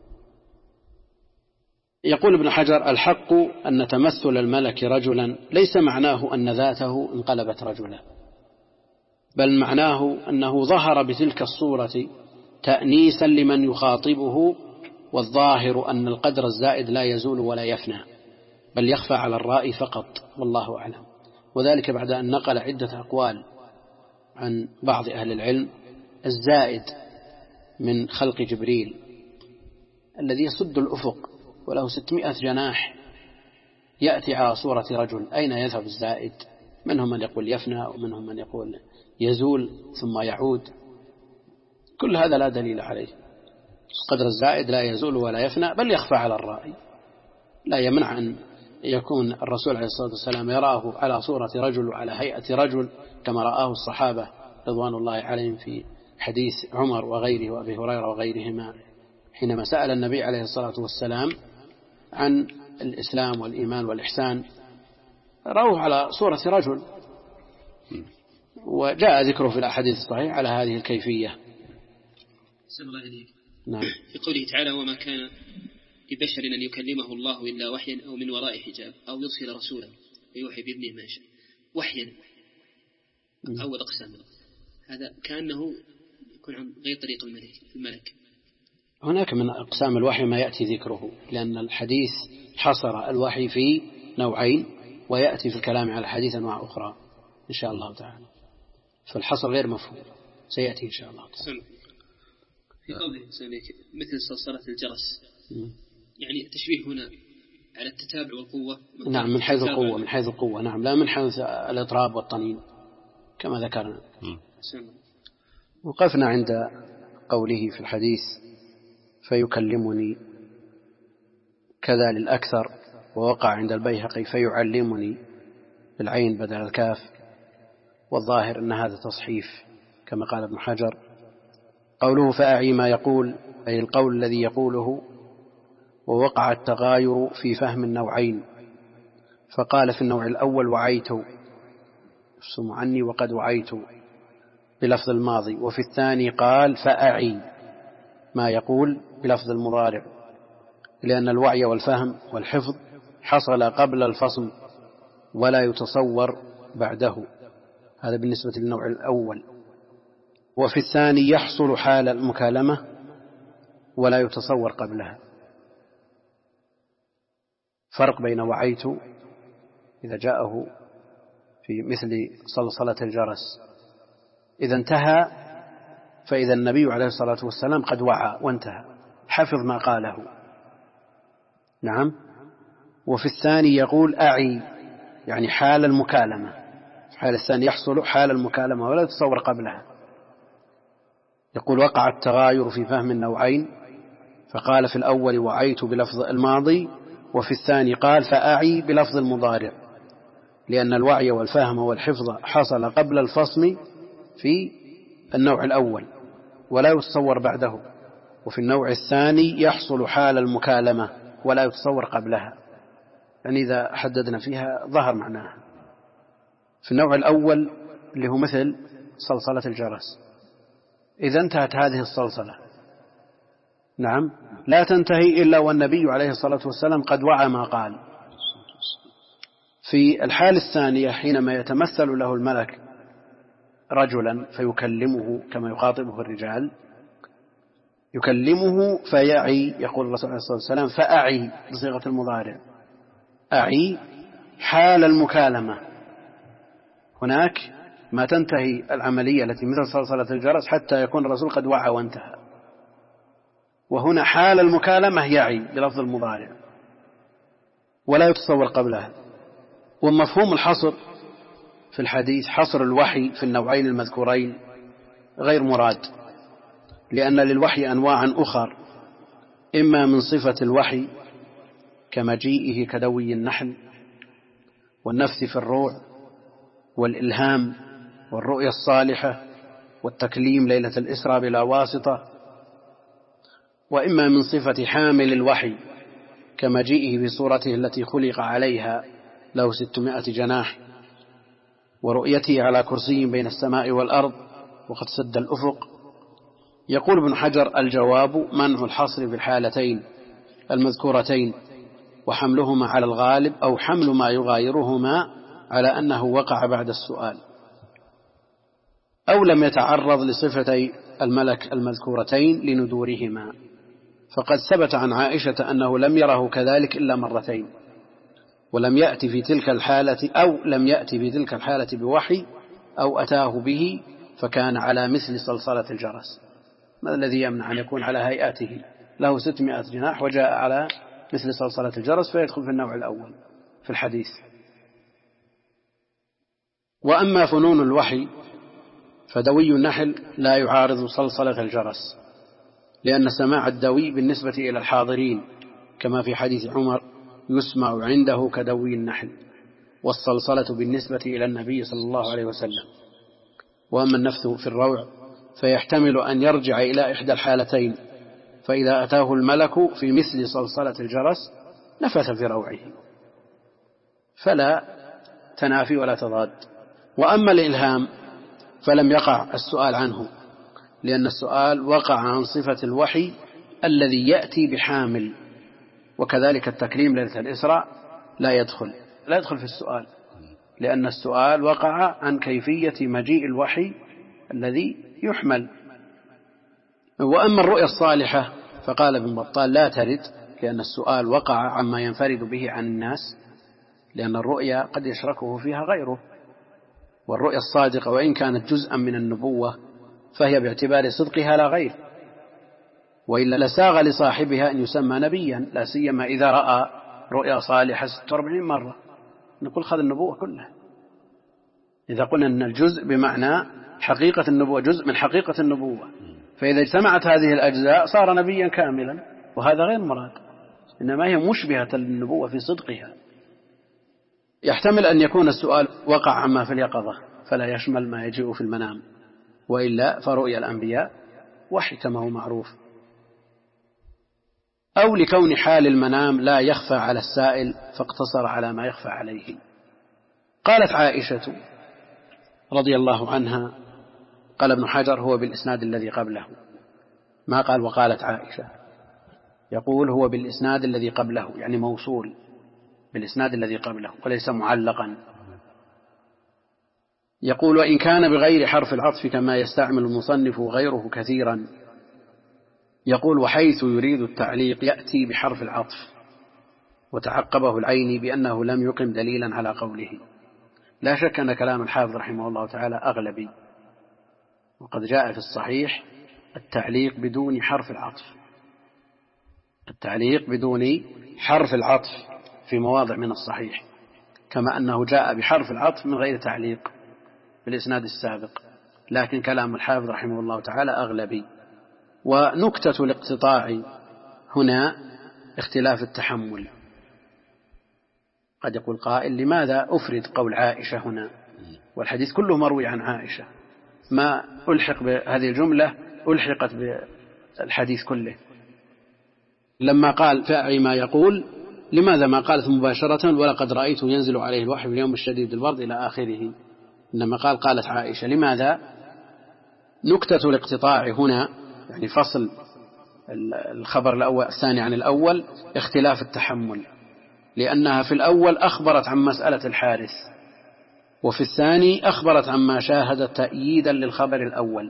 يقول ابن حجر: الحق أن تمثل الملك رجلا ليس معناه أن ذاته انقلبت رجلا، بل معناه أنه ظهر بتلك الصورة تأنيسا لمن يخاطبه، والظاهر أن القدر الزائد لا يزول ولا يفنى، بل يخفى على الرائي فقط، والله أعلم. وذلك بعد أن نقل عدة أقوال عن بعض أهل العلم: الزائد من خلق جبريل الذي يسد الأفق وله ستمائة جناح يأتي على صورة رجل، أين يذهب الزائد؟ منهم من يقول يفنى، ومنهم من يقول يزول ثم يعود. كل هذا لا دليل عليه. قدر الزائد لا يزول ولا يفنى، بل يخفى على الرأي. لا يمنع أن يكون الرسول عليه الصلاة والسلام يراه على صورة رجل وعلى هيئة رجل، كما رآه الصحابة رضوان الله عليهم في حديث عمر وغيره وأبي هريرة وغيرهما، حينما سأل النبي عليه الصلاة والسلام عن الإسلام والإيمان والإحسان، رأوه على صورة رجل، وجاء ذكره في الأحاديث الصحيحة على هذه الكيفية. سلام الله عليك. نعم. في قوله تعالى: وما كان لبشر أن يكلمه الله إلا وحيا أو من وراء حجاب أو يرسل رسولا ويوحي بإذنه ما شاء. وحيا أول أقسام، هذا كأنه يكون عن غير طريق الملك. الملك هناك من أقسام الوحي ما يأتي ذكره، لأن الحديث حصر الوحي في نوعين، ويأتي في الكلام على الحديث أنواع أخرى إن شاء الله تعالى، فالحصر غير مفهوم، سيأتي إن شاء الله تعالى. في قوله مثل صلصلة الجرس، يعني التشبيه هنا على التتابع والقوة. نعم من حيث القوة، من حيث القوة نعم، لا من حيث الإضراب والطنين كما ذكرنا. وقفنا عند قوله في الحديث فيكلمني كذا للأكثر، ووقع عند البيهقي فيعلمني بالعين بدل الكاف، والظاهر أن هذا تصحيف كما قال ابن حجر. قوله فأعي ما يقول أي القول الذي يقوله، ووقع التغاير في فهم النوعين، فقال في النوع الأول وعيت افصم عني وقد وعيت بلفظ الماضي، وفي الثاني قال فأعي ما يقول بلفظ المضارع، لأن الوعي والفهم والحفظ حصل قبل الفصم ولا يتصور بعده، هذا بالنسبة للنوع الأول. وفي الثاني يحصل حال المكالمة ولا يتصور قبلها. فرق بين وعيت إذا جاءه في مثل صلصلة الجرس إذا انتهى، فإذا النبي عليه الصلاة والسلام قد وعى وانتهى، حفظ ما قاله. نعم. وفي الثاني يقول أعي يعني حال المكالمة، حال الثاني يحصل حال المكالمة ولا يتصور قبلها. يقول وقع التغاير في فهم النوعين، فقال في الأول وعيت بلفظ الماضي، وفي الثاني قال فأعي بلفظ المضارع، لأن الوعي والفهم والحفظ حصل قبل الفصم في النوع الأول ولا يتصور بعده، وفي النوع الثاني يحصل حال المكالمة ولا يتصور قبلها. يعني إذا حددنا فيها ظهر معناها. في النوع الأول اللي هو مثل صلصلة الجرس، إذا انتهت هذه الصلصلة نعم لا تنتهي إلا والنبي عليه الصلاة والسلام قد وعى ما قال. في الحال الثانية حينما يتمثل له الملك رجلا فيكلمه كما يخاطبه الرجال، يكلمه فيعي، يقول الرسول عليه الصلاة والسلام فأعي بصيغة المضارع، أعي حال المكالمة. هناك ما تنتهي العملية التي مثل صلصلة الجرس حتى يكون الرسول قد وعى وانتهى، وهنا حال المكالمة يعي بلفظ المضارع ولا يتصور قبلها. ومفهوم الحصر في الحديث حصر الوحي في النوعين المذكورين غير مراد، لأن للوحي أنواعا أخر، إما من صفة الوحي كمجيئه كدوي النحل والنفث في الروع والإلهام والرؤيا الصالحة والتكليم ليلة الإسراء بلا واسطة، وإما من صفة حامل الوحي كمجيئه بصورته التي خلق عليها له ستمائة جناح، ورؤيته على كرسي بين السماء والأرض وقد سد الأفق. يقول ابن حجر الجواب منع الحصر في الحالتين المذكورتين، وحملهما على الغالب أو حمل ما يغايرهما على أنه وقع بعد السؤال، أو لم يتعرض لصفتي الملك المذكورتين لندورهما، فقد ثبت عن عائشة أنه لم يره كذلك إلا مرتين، ولم يأتي في تلك الحالة أو لم يأتي في تلك الحالة بوحي أو أتاه به فكان على مثل صلصلة الجرس. ما الذي يمنع أن يكون على هيئته له ستمائة جناح وجاء على مثل صلصلة الجرس فيدخل في النوع الأول في الحديث. وأما فنون الوحي فدوي النحل لا يعارض صلصلة الجرس، لأن سماع الدوي بالنسبة إلى الحاضرين كما في حديث عمر يسمع عنده كدوي النحل، والصلصلة بالنسبة إلى النبي صلى الله عليه وسلم. وأما النفث في الروع فيحتمل أن يرجع إلى إحدى الحالتين، فإذا أتاه الملك في مثل صلصلة الجرس نفث في روعه، فلا تنافي ولا تضاد. وأما الإلهام فلم يقع السؤال عنه، لأن السؤال وقع عن صفة الوحي الذي يأتي بحامل، وكذلك التكريم ليلة الإسراء لا يدخل لا يدخل في السؤال، لأن السؤال وقع عن كيفية مجيء الوحي الذي يحمل. وأما الرؤيا الصالحة فقال ابن بطال لا ترد، لأن السؤال وقع عما ينفرد به عن الناس، لأن الرؤيا قد يشركه فيها غيره، والرؤيا الصادقة وإن كانت جزءا من النبوة فهي باعتبار صدقها لا غير، وإلا لساغ لصاحبها أن يسمى نبيا، لا سيما إذا رأى رؤيا صالحة ستة وأربعين مرة، نقول خذ النبوة كلها. إذا قلنا أن الجزء بمعنى حقيقة النبوة، جزء من حقيقة النبوة، فإذا اجتمعت هذه الأجزاء صار نبيا كاملا، وهذا غير مراد، إنما هي مشبهة للنبوة في صدقها. يحتمل أن يكون السؤال وقع عما في اليقظة فلا يشمل ما يجيء في المنام، وإلا فرؤيا الأنبياء وحي كما هو معروف، أو لكون حال المنام لا يخفى على السائل فاقتصر على ما يخفى عليه. قالت عائشة رضي الله عنها، قال ابن حجر هو بالإسناد الذي قبله، ما قال وقالت عائشة، يقول هو بالإسناد الذي قبله، يعني موصول بالإسناد الذي قبله وليس معلقا. يقول وإن كان بغير حرف العطف كما يستعمل المصنف غيره كثيرا، يقول وحيث يريد التعليق يأتي بحرف العطف، وتعقبه العيني بأنه لم يقم دليلا على قوله. لا شك أن كلام الحافظ رحمه الله تعالى أغلبي، وقد جاء في الصحيح التعليق بدون حرف العطف، التعليق بدون حرف العطف في مواضع من الصحيح، كما أنه جاء بحرف العطف من غير تعليق بالإسناد السابق، لكن كلام الحافظ رحمه الله تعالى أغلبي. ونكتة الاقتطاع هنا اختلاف التحمل. قد يقول قائل لماذا أفرد قول عائشة هنا والحديث كله مروي عن عائشة، ما ألحق بهذه الجملة ألحقت بالحديث كله؟ لما قال فاعي ما يقول لماذا ما قالت مباشرة ولقد رأيته ينزل عليه الوحي في اليوم الشديد البرد إلى آخره، إنما قال قالت عائشة؟ لماذا؟ نكتة الاقتطاع هنا يعني فصل الخبر الأول الثاني عن الأول اختلاف التحمل، لأنها في الأول أخبرت عن مسألة الحارث، وفي الثاني أخبرت عما شاهدت تأييدا للخبر الأول.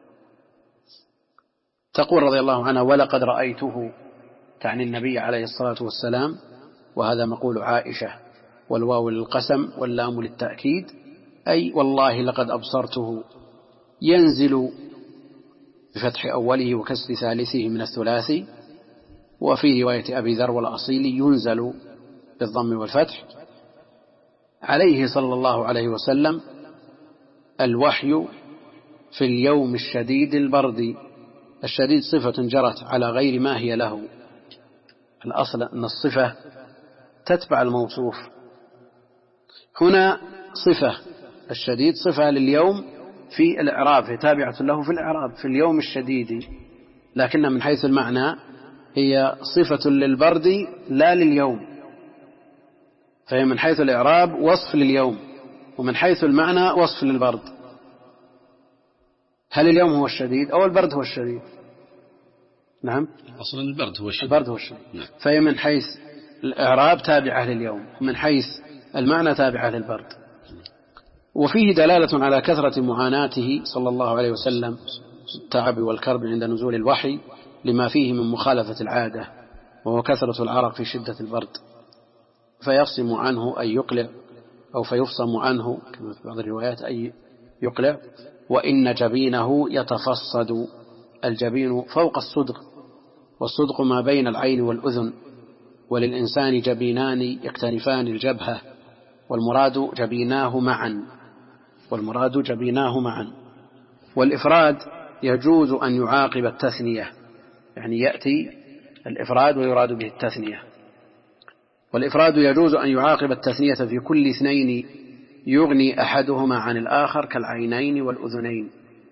تقول رضي الله عنها ولقد رأيته، تعني النبي عليه الصلاة والسلام، وهذا مقول عائشة، والواو للقسم واللام للتأكيد، أي والله لقد أبصرته ينزل بفتح أوله وكسر ثالثه من الثلاثي، وفي رواية أبي ذر والأصيل ينزل بالضم والفتح، عليه صلى الله عليه وسلم الوحي في اليوم الشديد البرد. الشديد صفة جرت على غير ما هي له، الأصل أن الصفة تتبع الموصوف، هنا صفة الشديد صفة لليوم في الإعراب، تابعة له في الإعراب في اليوم الشديد، لكن من حيث المعنى هي صفة للبرد لا لليوم، فهي من حيث الإعراب وصف لليوم، ومن حيث المعنى وصف للبرد. هل اليوم هو الشديد أو البرد هو الشديد؟ نعم، أصلا البرد هو الشديد، البرد هو الشديد. نعم. فهي من حيث الإعراب تابعة لليوم، ومن حيث المعنى تابعة للبرد. وفيه دلالة على كثرة معاناته صلى الله عليه وسلم التعب والكرب عند نزول الوحي، لما فيه من مخالفة العادة، وهو كثرة العرق في شدة البرد، فيفصم عنه أي يقلع، أو فيفصم عنه كما في بعض الروايات أي يقلع. وإن جبينه يتفصد، الجبين فوق الصدغ، والصدغ ما بين العين والأذن، وللإنسان جبينان يكتنفان الجبهة، والمراد جبيناه معا، والمراد جبيناه معا. والإفراد يجوز أن يعاقب التثنية، يعني يأتي الإفراد ويراد به التثنية، والإفراد يجوز أن يعاقب التثنية في كل اثنين يغني أحدهما عن الآخر كالعينين والأذنين.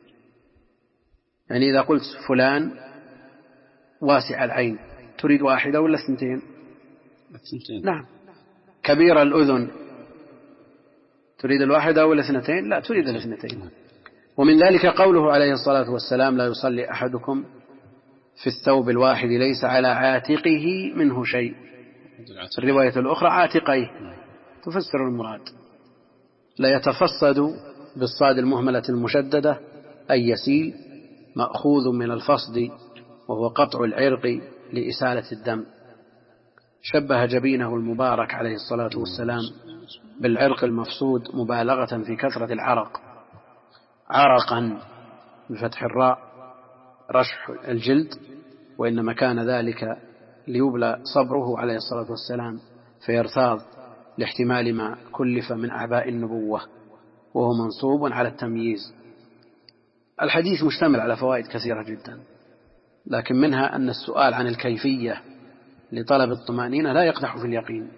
يعني إذا قلت فلان واسع العين تريد واحدة ولا اثنتين؟ نعم. كبير الأذن تريد الواحدة ولا اثنتين؟ لا، تريد الاثنتين. ومن ذلك قوله عليه الصلاة والسلام لا يصلي أحدكم في الثوب الواحد ليس على عاتقه منه شيء، الرواية الأخرى عاتقيه، تفسر المراد. لا يتفصد بالصاد المهملة المشددة أي يسيل، مأخوذ من الفصد وهو قطع العرق لإسالة الدم. شبه جبينه المبارك عليه الصلاة والسلام بالعرق المفسود مبالغة في كثرة العرق، عرقا بفتح الراء رشح الجلد، وإنما كان ذلك ليبلى صبره عليه الصلاة والسلام فيرتاض لاحتمال ما كلف من أعباء النبوة، وهو منصوب على التمييز. الحديث مشتمل على فوائد كثيرة جدا، لكن منها أن السؤال عن الكيفية لطلب الطمأنينة لا يقدح في اليقين.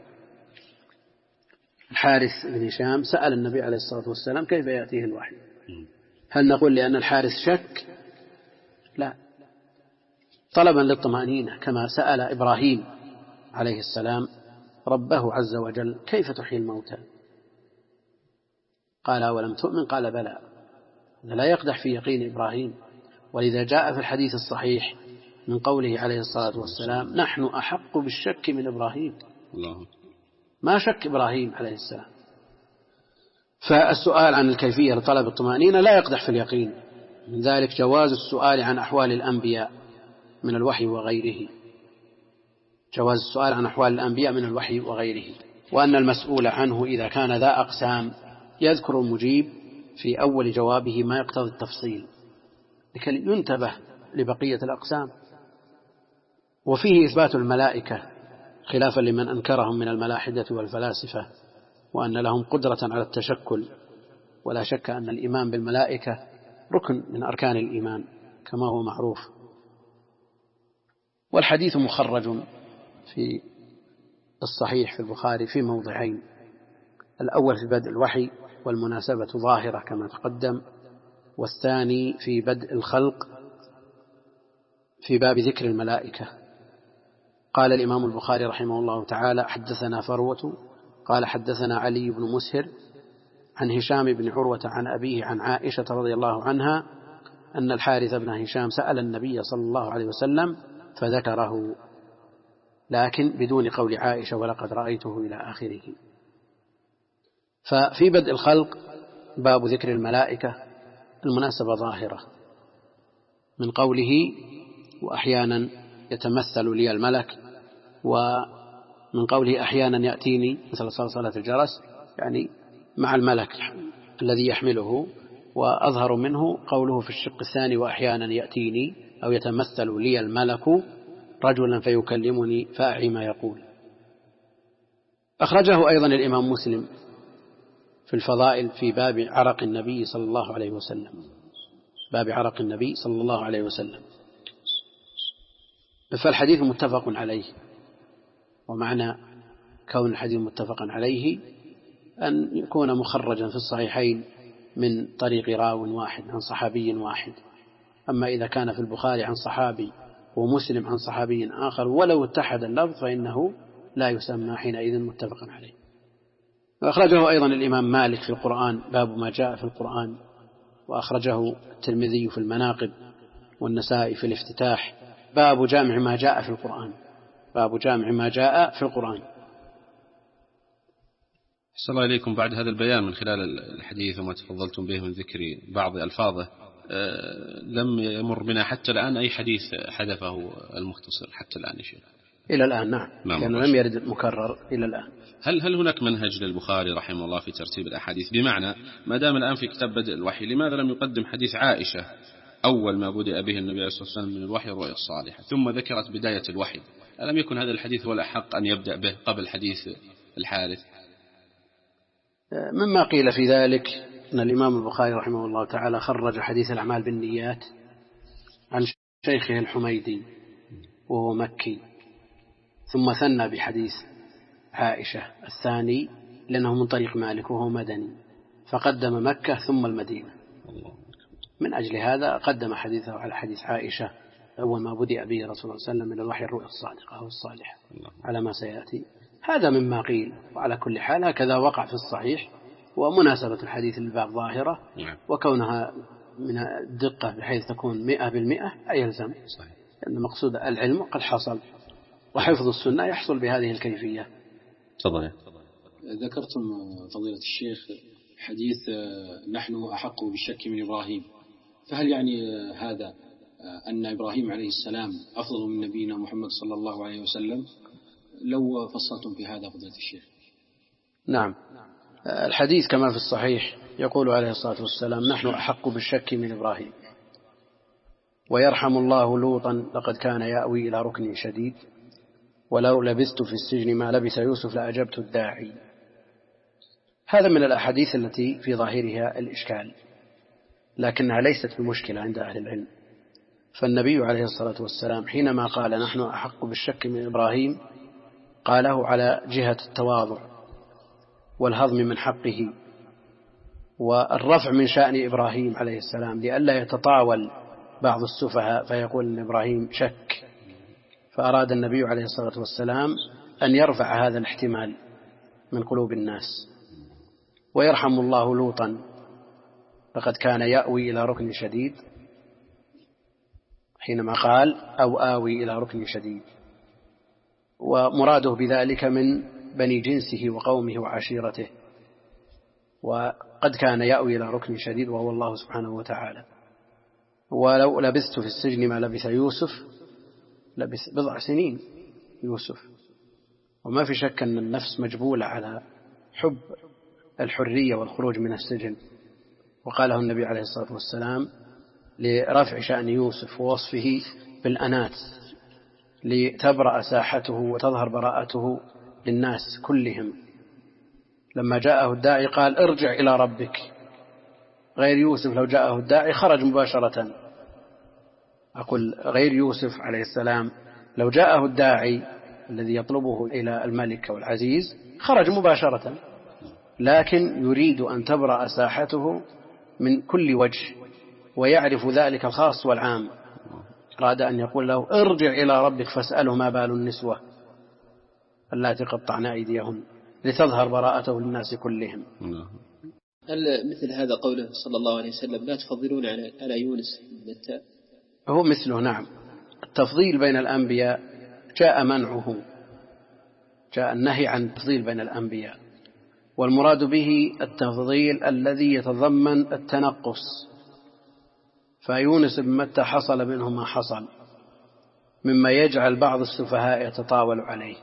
الحارث بن هشام سأل النبي عليه الصلاة والسلام كيف يأتيه الوحي. هل نقول لأن الحارث شك؟ لا، طلبا للطمأنينة، كما سأل إبراهيم عليه السلام ربه عز وجل كيف تحيي الموتى، قال أولم تؤمن؟ قال بلى. لا يقدح في يقين إبراهيم. ولذا جاء في الحديث الصحيح من قوله عليه الصلاة والسلام نحن أحق بالشك من إبراهيم. الله. ما شك إبراهيم عليه السلام. فالسؤال عن الكيفية لطلب الطمأنينة لا يقدح في اليقين. من ذلك جواز السؤال عن أحوال الأنبياء من الوحي وغيره، جواز السؤال عن أحوال الأنبياء من الوحي وغيره، وأن المسؤول عنه إذا كان ذا أقسام يذكر المجيب في أول جوابه ما يقتضي التفصيل لكي ينتبه لبقية الأقسام. وفيه إثبات الملائكة خلافا لمن أنكرهم من الملاحدة والفلاسفة، وأن لهم قدرة على التشكل، ولا شك أن الإيمان بالملائكة ركن من أركان الإيمان كما هو معروف. والحديث مخرج في الصحيح في البخاري في موضعين: الأول في بدء الوحي والمناسبة ظاهرة كما تقدم، والثاني في بدء الخلق في باب ذكر الملائكة. قال الإمام البخاري رحمه الله تعالى حدثنا فروة قال حدثنا علي بن مسهر عن هشام بن عروة عن أبيه عن عائشة رضي الله عنها أن الحارث بن هشام سأل النبي صلى الله عليه وسلم فذكره، لكن بدون قول عائشة ولقد رأيته إلى آخره. ففي بدء الخلق باب ذكر الملائكة المناسبة ظاهرة من قوله وأحيانا يتمثل لي الملك، ومن قوله أحيانا يأتيني مثل صلصلة الجرس، يعني مع الملك الذي يحمله. وأظهر منه قوله في الشق الثاني وأحيانا يأتيني أو يتمثل لي الملك رجلا فيكلمني فأعي ما يقول. أخرجه أيضا الإمام مسلم في الفضائل في باب عرق النبي صلى الله عليه وسلم، باب عرق النبي صلى الله عليه وسلم. فالحديث متفق عليه، ومعنى كون الحديث متفق عليه أن يكون مخرجا في الصحيحين من طريق راو واحد عن صحابي واحد. أما إذا كان في البخاري عن صحابي ومسلم عن صحابي آخر ولو اتحد اللفظ فإنه لا يسمى حينئذ متفق عليه. وأخرجه أيضا الإمام مالك في القرآن باب ما جاء في القرآن، وأخرجه الترمذي في المناقب، والنسائي في الافتتاح باب جامع ما جاء في القرآن، باب جامع ما جاء في القرآن. أحسن الله إليكم. بعد هذا البيان من خلال الحديث وما تفضلتم به من ذكر بعض ألفاظه، أه لم يمر بنا حتى الآن أي حديث حذفه المختصر حتى الآن يا شيخ؟ إلى الآن نعم، لأنه لم يرد مكرر إلى الآن. هل هل هناك منهج للبخاري رحمه الله في ترتيب الأحاديث؟ بمعنى ما دام الآن في كتاب بدء الوحي لماذا لم يقدم حديث عائشة أول ما بدأ به النبي عليه الصلاة والسلام من الوحي الرؤيا الصالحة، ثم ذكرت بداية الوحي؟ ألم يكن هذا الحديث هو الأحق أن يبدأ به قبل حديث الحارث؟ مما قيل في ذلك أن الإمام البخاري رحمه الله تعالى خرج حديث الأعمال بالنيات عن شيخه الحميدي وهو مكي، ثم ثنى بحديث عائشة الثاني لأنه من طريق مالك وهو مدني، فقدم مكة ثم المدينة. من أجل هذا قدم حديثه على حديث عائشة أول ما بدأ به رسول الله صلى الله عليه وسلم من الوحي الرؤيا الصادقة أو الصالحة على ما سيأتي. هذا مما قيل. وعلى كل حال هكذا وقع في الصحيح، ومناسبة الحديث للباب ظاهرة، وكونها من الدقة بحيث تكون مئة بالمئة أيلزم، لأن مقصود العلم قد حصل، وحفظ السنة يحصل بهذه الكيفية. تفضل. ذكرتم فضيلة الشيخ حديث نحن أحق بالشك من إبراهيم، فهل يعني هذا أن إبراهيم عليه السلام أفضل من نبينا محمد صلى الله عليه وسلم؟ لو فصلتم في هذا فضيلة الشيخ. نعم، الحديث كما في الصحيح يقول عليه الصلاة والسلام نحن أحق بالشك من إبراهيم، ويرحم الله لوطا لقد كان يأوي إلى ركن شديد، ولو لبثت في السجن ما لبث يوسف لأجبت الداعي. هذا من الأحاديث التي في ظاهرها الإشكال، لكنها ليست بمشكلة عند أهل العلم. فالنبي عليه الصلاة والسلام حينما قال نحن أحق بالشك من إبراهيم قاله على جهة التواضع والهضم من حقه والرفع من شأن إبراهيم عليه السلام، لئلا يتطاول بعض السفهاء فيقول أن إبراهيم شك، فأراد النبي عليه الصلاة والسلام أن يرفع هذا الاحتمال من قلوب الناس. ويرحم الله لوطا لقد كان يأوي إلى ركن شديد، حينما قال أو آوي إلى ركن شديد، ومراده بذلك من بني جنسه وقومه وعشيرته، وقد كان يأوي إلى ركن شديد وهو الله سبحانه وتعالى. ولو لبثت في السجن ما لبث يوسف، لبث بضع سنين يوسف، وما في شك أن النفس مجبولة على حب الحرية والخروج من السجن. وقاله النبي عليه الصلاة والسلام لرفع شأن يوسف ووصفه بالأنات لتبرأ ساحته وتظهر براءته للناس كلهم. لما جاءه الداعي قال ارجع إلى ربك، غير يوسف لو جاءه الداعي خرج مباشرة. أقول غير يوسف عليه السلام لو جاءه الداعي الذي يطلبه إلى الملك والعزيز خرج مباشرة، لكن يريد أن تبرأ ساحته من كل وجه ويعرف ذلك الخاص والعام. أراد أن يقول له ارجع إلى ربك فاسأله ما بال النسوة اللاتي قطعن أيديهن، لتظهر براءته للناس كلهم. هل مثل هذا قوله صلى الله عليه وسلم لا تفضلون على يونس متى؟ هو مثله، نعم. التفضيل بين الأنبياء جاء منعه، جاء النهي عن التفضيل بين الأنبياء، والمراد به التفضيل الذي يتضمن التنقص. فيونس بن متى حصل منه ما حصل مما يجعل بعض السفهاء يتطاول عليه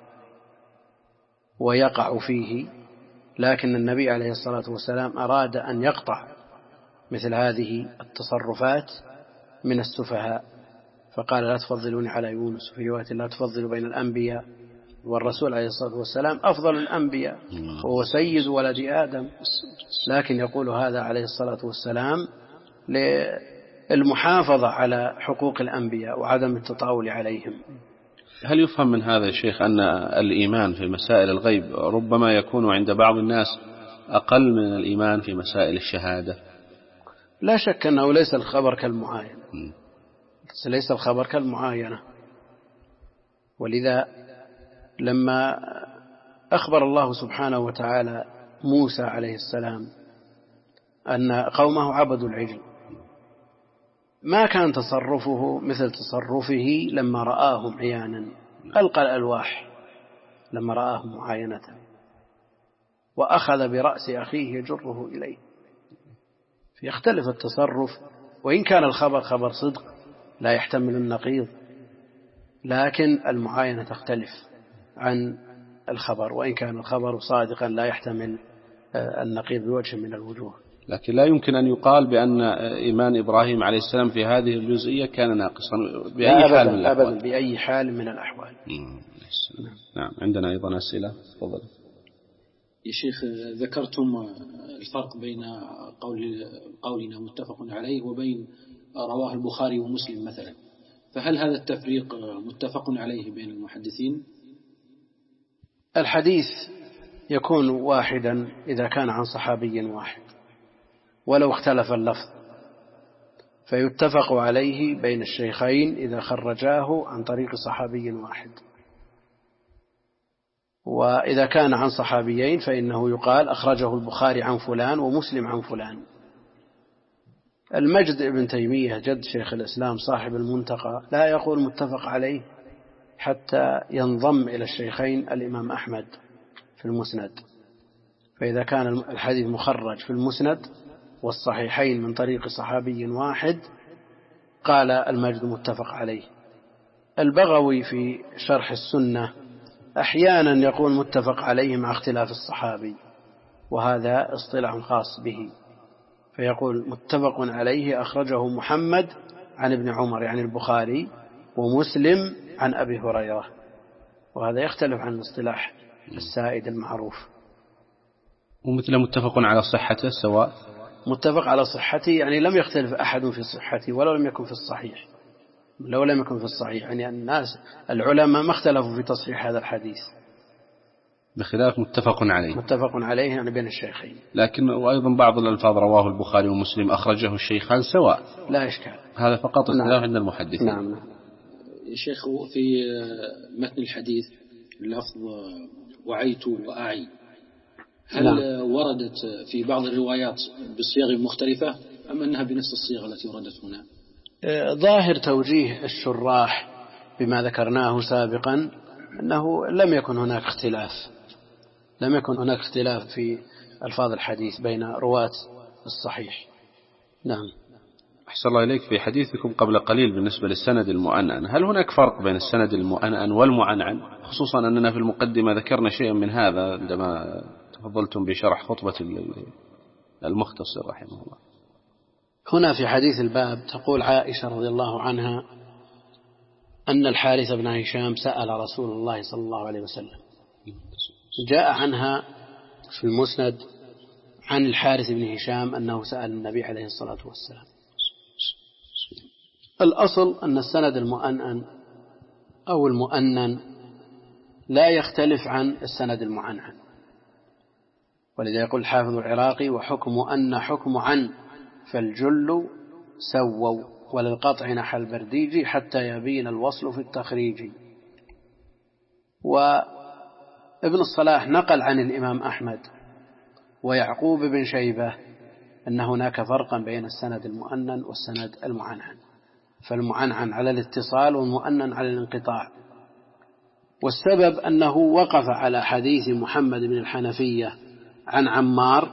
ويقع فيه، لكن النبي عليه الصلاة والسلام أراد أن يقطع مثل هذه التصرفات من السفهاء، فقال لا تفضلوني على يونس، في رواية لا تفضلوا بين الأنبياء، والرسول عليه الصلاة والسلام أفضل الأنبياء وهو سيد ولد آدم، لكن يقول هذا عليه الصلاة والسلام للمحافظة على حقوق الأنبياء وعدم التطاول عليهم. هل يفهم من هذا يا شيخ أن الإيمان في مسائل الغيب ربما يكون عند بعض الناس أقل من الإيمان في مسائل الشهادة؟ لا شك أنه ليس الخبر كالمعاينة، ليس الخبر كالمعاينة. ولذا لما أخبر الله سبحانه وتعالى موسى عليه السلام أن قومه عبدوا العجل، ما كان تصرفه مثل تصرفه لما رآهم عيانا، ألقى الألواح لما رآهم معاينة وأخذ برأس أخيه يجره إليه. فيختلف التصرف، وإن كان الخبر خبر صدق لا يحتمل النقيض، لكن المعاينة تختلف عن الخبر، وإن كان الخبر صادقا لا يحتمل النقيض بوجه من الوجوه. لكن لا يمكن أن يقال بأن إيمان إبراهيم عليه السلام في هذه الجزئية كان ناقصا بأي حال من الأحوال. أبدا بأي حال من الأحوال. نعم. عندنا أيضا أسئلة، تفضل يا شيخ. ذكرتم الفرق بين قول قولنا متفق عليه وبين رواه البخاري ومسلم مثلا، فهل هذا التفريق متفق عليه بين المحدثين؟ الحديث يكون واحدا إذا كان عن صحابي واحد ولو اختلف اللفظ، فيتفق عليه بين الشيخين إذا خرجاه عن طريق صحابي واحد. وإذا كان عن صحابيين فإنه يقال أخرجه البخاري عن فلان ومسلم عن فلان. المجد ابن تيمية جد شيخ الإسلام صاحب المنتقى لا يقول متفق عليه حتى ينضم إلى الشيخين الإمام أحمد في المسند، فإذا كان الحديث مخرج في المسند والصحيحين من طريق صحابي واحد قال المجد متفق عليه. البغوي في شرح السنة أحيانا يقول متفق عليه مع اختلاف الصحابي، وهذا اصطلاح خاص به، فيقول متفق عليه أخرجه محمد عن ابن عمر يعني البخاري، ومسلم عن أبي هريرة، وهذا يختلف عن الاصطلاح السائد المعروف. ومثل متفق على صحته سواء؟ متفق على صحته يعني لم يختلف أحد في صحته ولو لم يكن في الصحيح، لو لم يكن في الصحيح يعني الناس العلماء ما اختلفوا في تصحيح هذا الحديث، بخلاف متفق عليه. متفق عليه يعني بين الشيخين. لكن وأيضا بعض الألفاظ رواه البخاري ومسلم أخرجه الشيخان سواء، لا إشكال، هذا فقط اختلاف نعم. عند المحدثين. نعم نعم. شيخ في متن الحديث لفظ وعيت وأعي، هل نعم. وردت في بعض الروايات بصيغ مختلفة أم أنها بنفس الصيغة التي وردت هنا؟ ظاهر توجيه الشراح بما ذكرناه سابقا أنه لم يكن هناك اختلاف، لم يكن هناك اختلاف في ألفاظ الحديث بين رواة الصحيح. نعم. أحسن الله إليك، في حديثكم قبل قليل بالنسبة للسند المؤنن، هل هناك فرق بين السند المؤنن والمعنعن؟ خصوصا أننا في المقدمة ذكرنا شيئا من هذا عندما تفضلتم بشرح خطبة المختصر رحمه الله. هنا في حديث الباب تقول عائشة رضي الله عنها أن الحارث بن هشام سأل رسول الله صلى الله عليه وسلم. جاء عنها في المسند عن الحارث بن هشام أنه سأل النبي عليه الصلاة والسلام. الأصل أن السند المؤنن أو المؤنن لا يختلف عن السند المعنعن، ولذا يقول الحافظ العراقي وحكم أن حكم عن فالجل سووا وللقطع نحى البرديج حتى يبين الوصل في التخريج. وابن الصلاح نقل عن الإمام أحمد ويعقوب بن شيبة أن هناك فرقا بين السند المؤنن والسند المعنعن، فالمعنعن على الاتصال والمؤنن على الانقطاع. والسبب أنه وقف على حديث محمد بن الحنفية عن عمار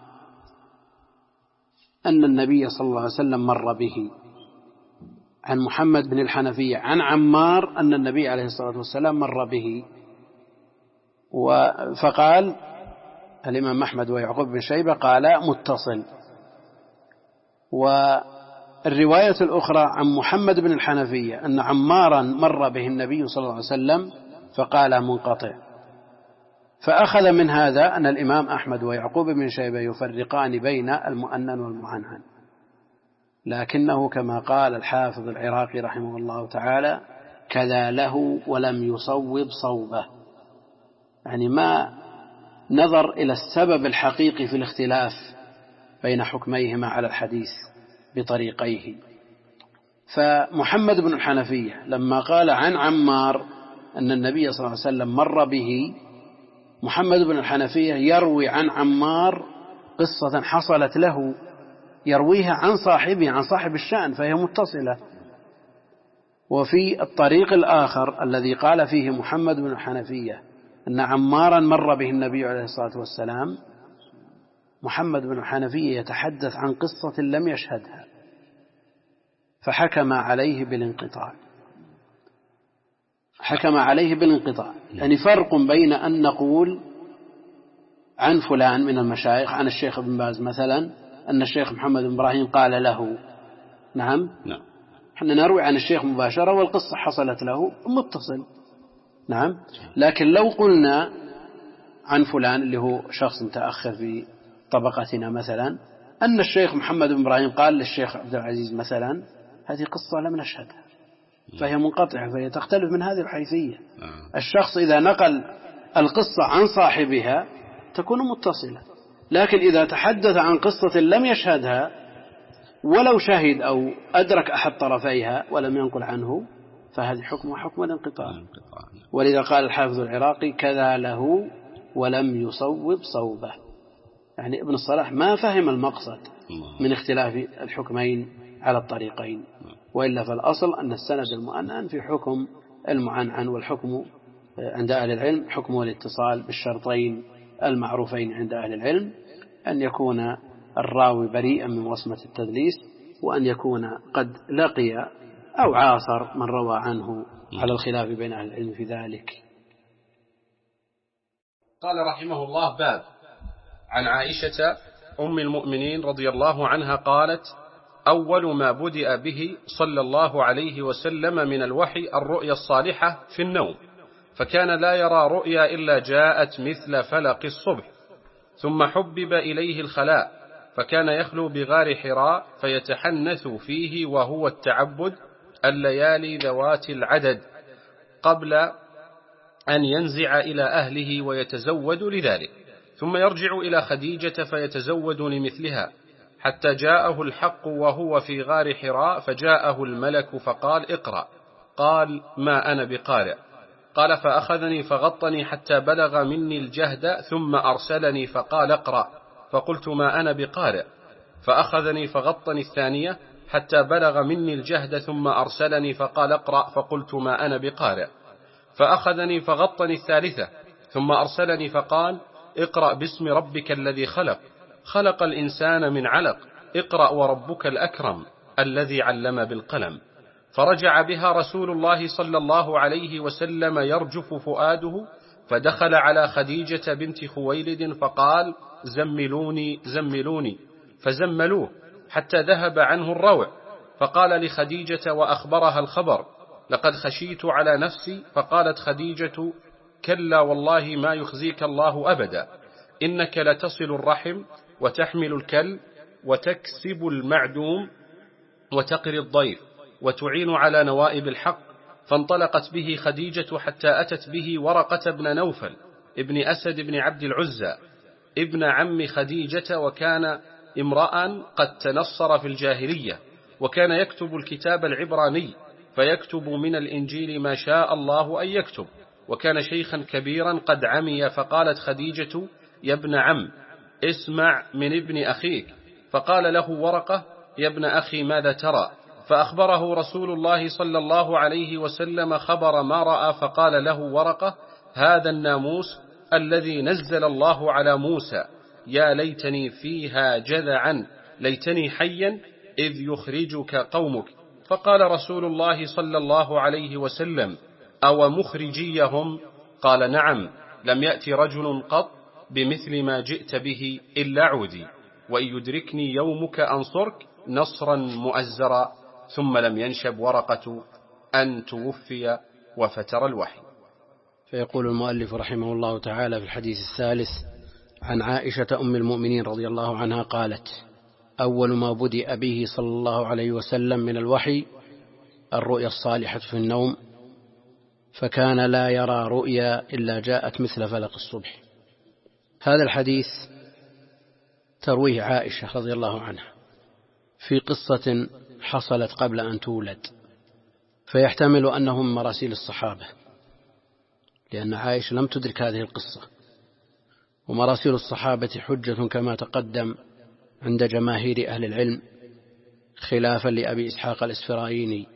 أن النبي صلى الله عليه وسلم مر به، عن محمد بن الحنفية عن عمار أن النبي عليه الصلاة والسلام مر به. فقال الإمام أحمد ويعقوب بن شيبة قال متصل. والرواية الأخرى عن محمد بن الحنفية أن عمارا مر به النبي صلى الله عليه وسلم فقال منقطع. فأخذ من هذا أن الإمام أحمد ويعقوب بن شيبة يفرقان بين المؤنن والمعنعن، لكنه كما قال الحافظ العراقي رحمه الله تعالى كذا له ولم يصوب صوبه، يعني ما نظر إلى السبب الحقيقي في الاختلاف بين حكميهما على الحديث بطريقيه. فمحمد بن الحنفية لما قال عن عمار أن النبي صلى الله عليه وسلم مر به، محمد بن الحنفية يروي عن عمار قصة حصلت له، يرويها عن صاحبه عن صاحب الشأن، فهي متصلة. وفي الطريق الآخر الذي قال فيه محمد بن الحنفية أن عمارا مر به النبي عليه الصلاة والسلام، محمد بن الحنفية يتحدث عن قصة لم يشهدها فحكم عليه بالانقطاع، حكم عليه بالانقطاع. يعني فرق بين أن نقول عن فلان من المشايخ، عن الشيخ ابن باز مثلا أن الشيخ محمد بن إبراهيم قال له، نعم نعم احنا نروي عن الشيخ مباشرة والقصة حصلت له متصل، نعم. لكن لو قلنا عن فلان اللي هو شخص متأخر في طبقتنا مثلا أن الشيخ محمد بن إبراهيم قال للشيخ عبد العزيز مثلا، هذه قصة لم نشهدها فهي منقطعة، فهي تختلف من هذه الحيثية. الشخص إذا نقل القصة عن صاحبها تكون متصلة، لكن إذا تحدث عن قصة لم يشهدها ولو شهد أو أدرك أحد طرفيها ولم ينقل عنه فهذه حكمها حكم الانقطاع. ولذا قال الحافظ العراقي كذا له ولم يصوب صوبه، يعني ابن الصلاح ما فهم المقصد من اختلاف الحكمين على الطريقين، وإلا فالأصل أن السند المؤنن في حكم المعنعن، والحكم عند أهل العلم حكم الاتصال بالشرطين المعروفين عند أهل العلم، أن يكون الراوي بريئا من وصمة التدليس، وأن يكون قد لقي أو عاصر من روى عنه على الخلاف بين أهل العلم في ذلك. قال رحمه الله باب عن عائشة أم المؤمنين رضي الله عنها قالت أول ما بدأ به صلى الله عليه وسلم من الوحي الرؤيا الصالحة في النوم، فكان لا يرى رؤيا إلا جاءت مثل فلق الصبح. ثم حبب إليه الخلاء، فكان يخلو بغار حراء فيتحنث فيه وهو التعبد الليالي ذوات العدد قبل أن ينزع إلى أهله ويتزود لذلك، ثم يرجع إلى خديجة فيتزود لمثلها، حتى جاءه الحق وهو في غار حراء، فجاءه الملك فقال اقرأ، قال ما أنا بقارئ، قال فأخذني فغطني حتى بلغ مني الجهد، ثم أرسلني فقال اقرأ، فقلت ما أنا بقارئ، فأخذني فغطني الثانية حتى بلغ مني الجهد، ثم أرسلني فقال اقرأ، فقلت ما أنا بقارئ، فأخذني فغطني الثالثة ثم أرسلني فقال اقرأ باسم ربك الذي خلق، خلق الإنسان من علق، اقرأ وربك الأكرم الذي علم بالقلم. فرجع بها رسول الله صلى الله عليه وسلم يرجف فؤاده، فدخل على خديجة بنت خويلد فقال زملوني زملوني، فزملوه حتى ذهب عنه الروع، فقال لخديجة وأخبرها الخبر لقد خشيت على نفسي، فقالت خديجة كلا والله ما يخزيك الله أبدا، إنك لتصل الرحم وتحمل الكل وتكسب المعدوم وتقري الضيف وتعين على نوائب الحق. فانطلقت به خديجة حتى أتت به ورقة بن نوفل ابن أسد بن عبد العزى ابن عم خديجة، وكان امرأ قد تنصر في الجاهلية، وكان يكتب الكتاب العبراني، فيكتب من الإنجيل ما شاء الله أن يكتب، وكان شيخا كبيرا قد عمي. فقالت خديجة يا ابن عم اسمع من ابن أخيك، فقال له ورقة يا ابن أخي ماذا ترى؟ فأخبره رسول الله صلى الله عليه وسلم خبر ما رأى، فقال له ورقة هذا الناموس الذي نزل الله على موسى، يا ليتني فيها جذعا، ليتني حيا إذ يخرجك قومك. فقال رسول الله صلى الله عليه وسلم أو مخرجيهم؟ قال نعم، لم يأتي رجل قط بمثل ما جئت به إلا عودي، وإن يدركني يومك أنصرك نصرا مؤزرا. ثم لم ينشب ورقة أن توفي وفتر الوحي. فيقول المؤلف رحمه الله تعالى في الحديث الثالث عن عائشة أم المؤمنين رضي الله عنها قالت أول ما بدأ به صلى الله عليه وسلم من الوحي الرؤيا الصالحة في النوم، فكان لا يرى رؤيا إلا جاءت مثل فلق الصبح. هذا الحديث ترويه عائشة رضي الله عنها في قصة حصلت قبل أن تولد، فيحتمل أنه من مراسيل الصحابة، لأن عائشة لم تدرك هذه القصة، ومراسيل الصحابة حجة كما تقدم عند جماهير أهل العلم خلافا لأبي إسحاق الإسفرايني.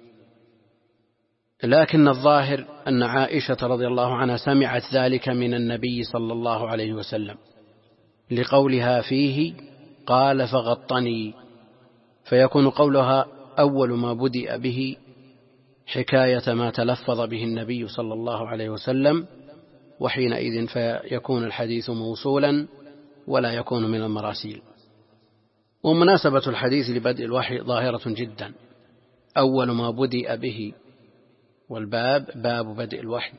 لكن الظاهر أن عائشة رضي الله عنها سمعت ذلك من النبي صلى الله عليه وسلم لقولها فيه قال فغطني، فيكون قولها أول ما بدأ به حكاية ما تلفظ به النبي صلى الله عليه وسلم، وحينئذ فيكون الحديث موصولا ولا يكون من المراسيل. ومناسبة الحديث لبدء الوحي ظاهرة جدا، أول ما بدأ به، والباب باب بدء الوحي.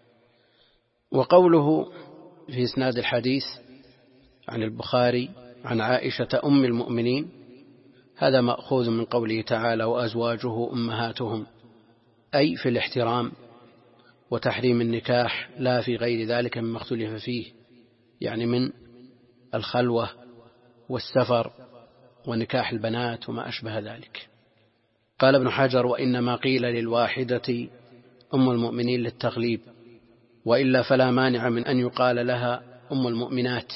وقوله في إسناد الحديث عن البخاري عن عائشة أم المؤمنين هذا مأخوذ من قوله تعالى وأزواجه أمهاتهم، أي في الاحترام وتحريم النكاح، لا في غير ذلك مما اختلف فيه، يعني من الخلوة والسفر ونكاح البنات وما أشبه ذلك. قال ابن حجر وإنما قيل للواحدة أم المؤمنين للتغليب، وإلا فلا مانع من أن يقال لها أم المؤمنات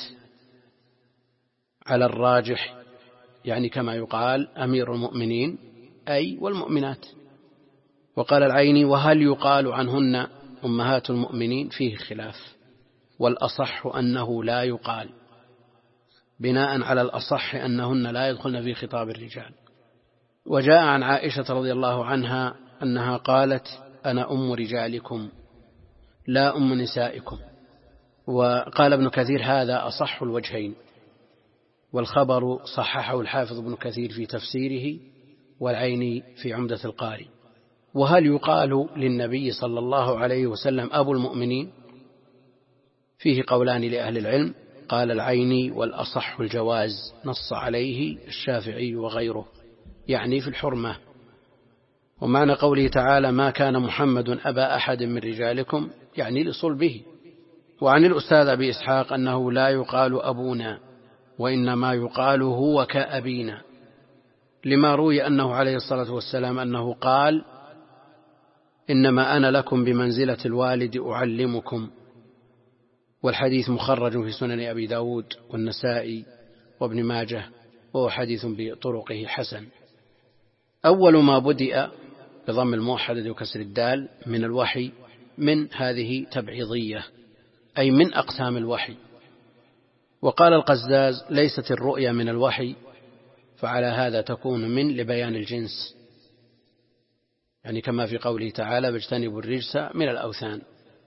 على الراجح، يعني كما يقال أمير المؤمنين أي والمؤمنات. وقال العيني وهل يقال عنهن أمهات المؤمنين؟ فيه خلاف، والأصح أنه لا يقال، بناء على الأصح أنهن لا يدخلن في خطاب الرجال. وجاء عن عائشة رضي الله عنها أنها قالت أنا أم رجالكم لا أم نسائكم. وقال ابن كثير هذا أصح الوجهين، والخبر صححه الحافظ ابن كثير في تفسيره والعيني في عمدة القاري. وهل يقال للنبي صلى الله عليه وسلم أبو المؤمنين؟ فيه قولان لأهل العلم، قال العيني والأصح الجواز، نص عليه الشافعي وغيره، يعني في الحرمة. ومعنى قوله تعالى ما كان محمد أبا أحد من رجالكم، يعني لصلبه. وعن الأستاذ أبي إسحاق أنه لا يقال أبونا، وإنما يقال هو كأبينا، لما روي أنه عليه الصلاة والسلام أنه قال إنما أنا لكم بمنزلة الوالد أعلمكم. والحديث مخرج في سنن أبي داود والنسائي وابن ماجه، وهو حديث بطرقه حسن. أول ما بدأ بضم الموحدة وكسر الدال من الوحي من هذه تبعيضية، أي من أقسام الوحي. وقال القزاز ليست الرؤيا من الوحي، فعلى هذا تكون من لبيان الجنس، يعني كما في قوله تعالى باجتنبوا الرجس من الأوثان.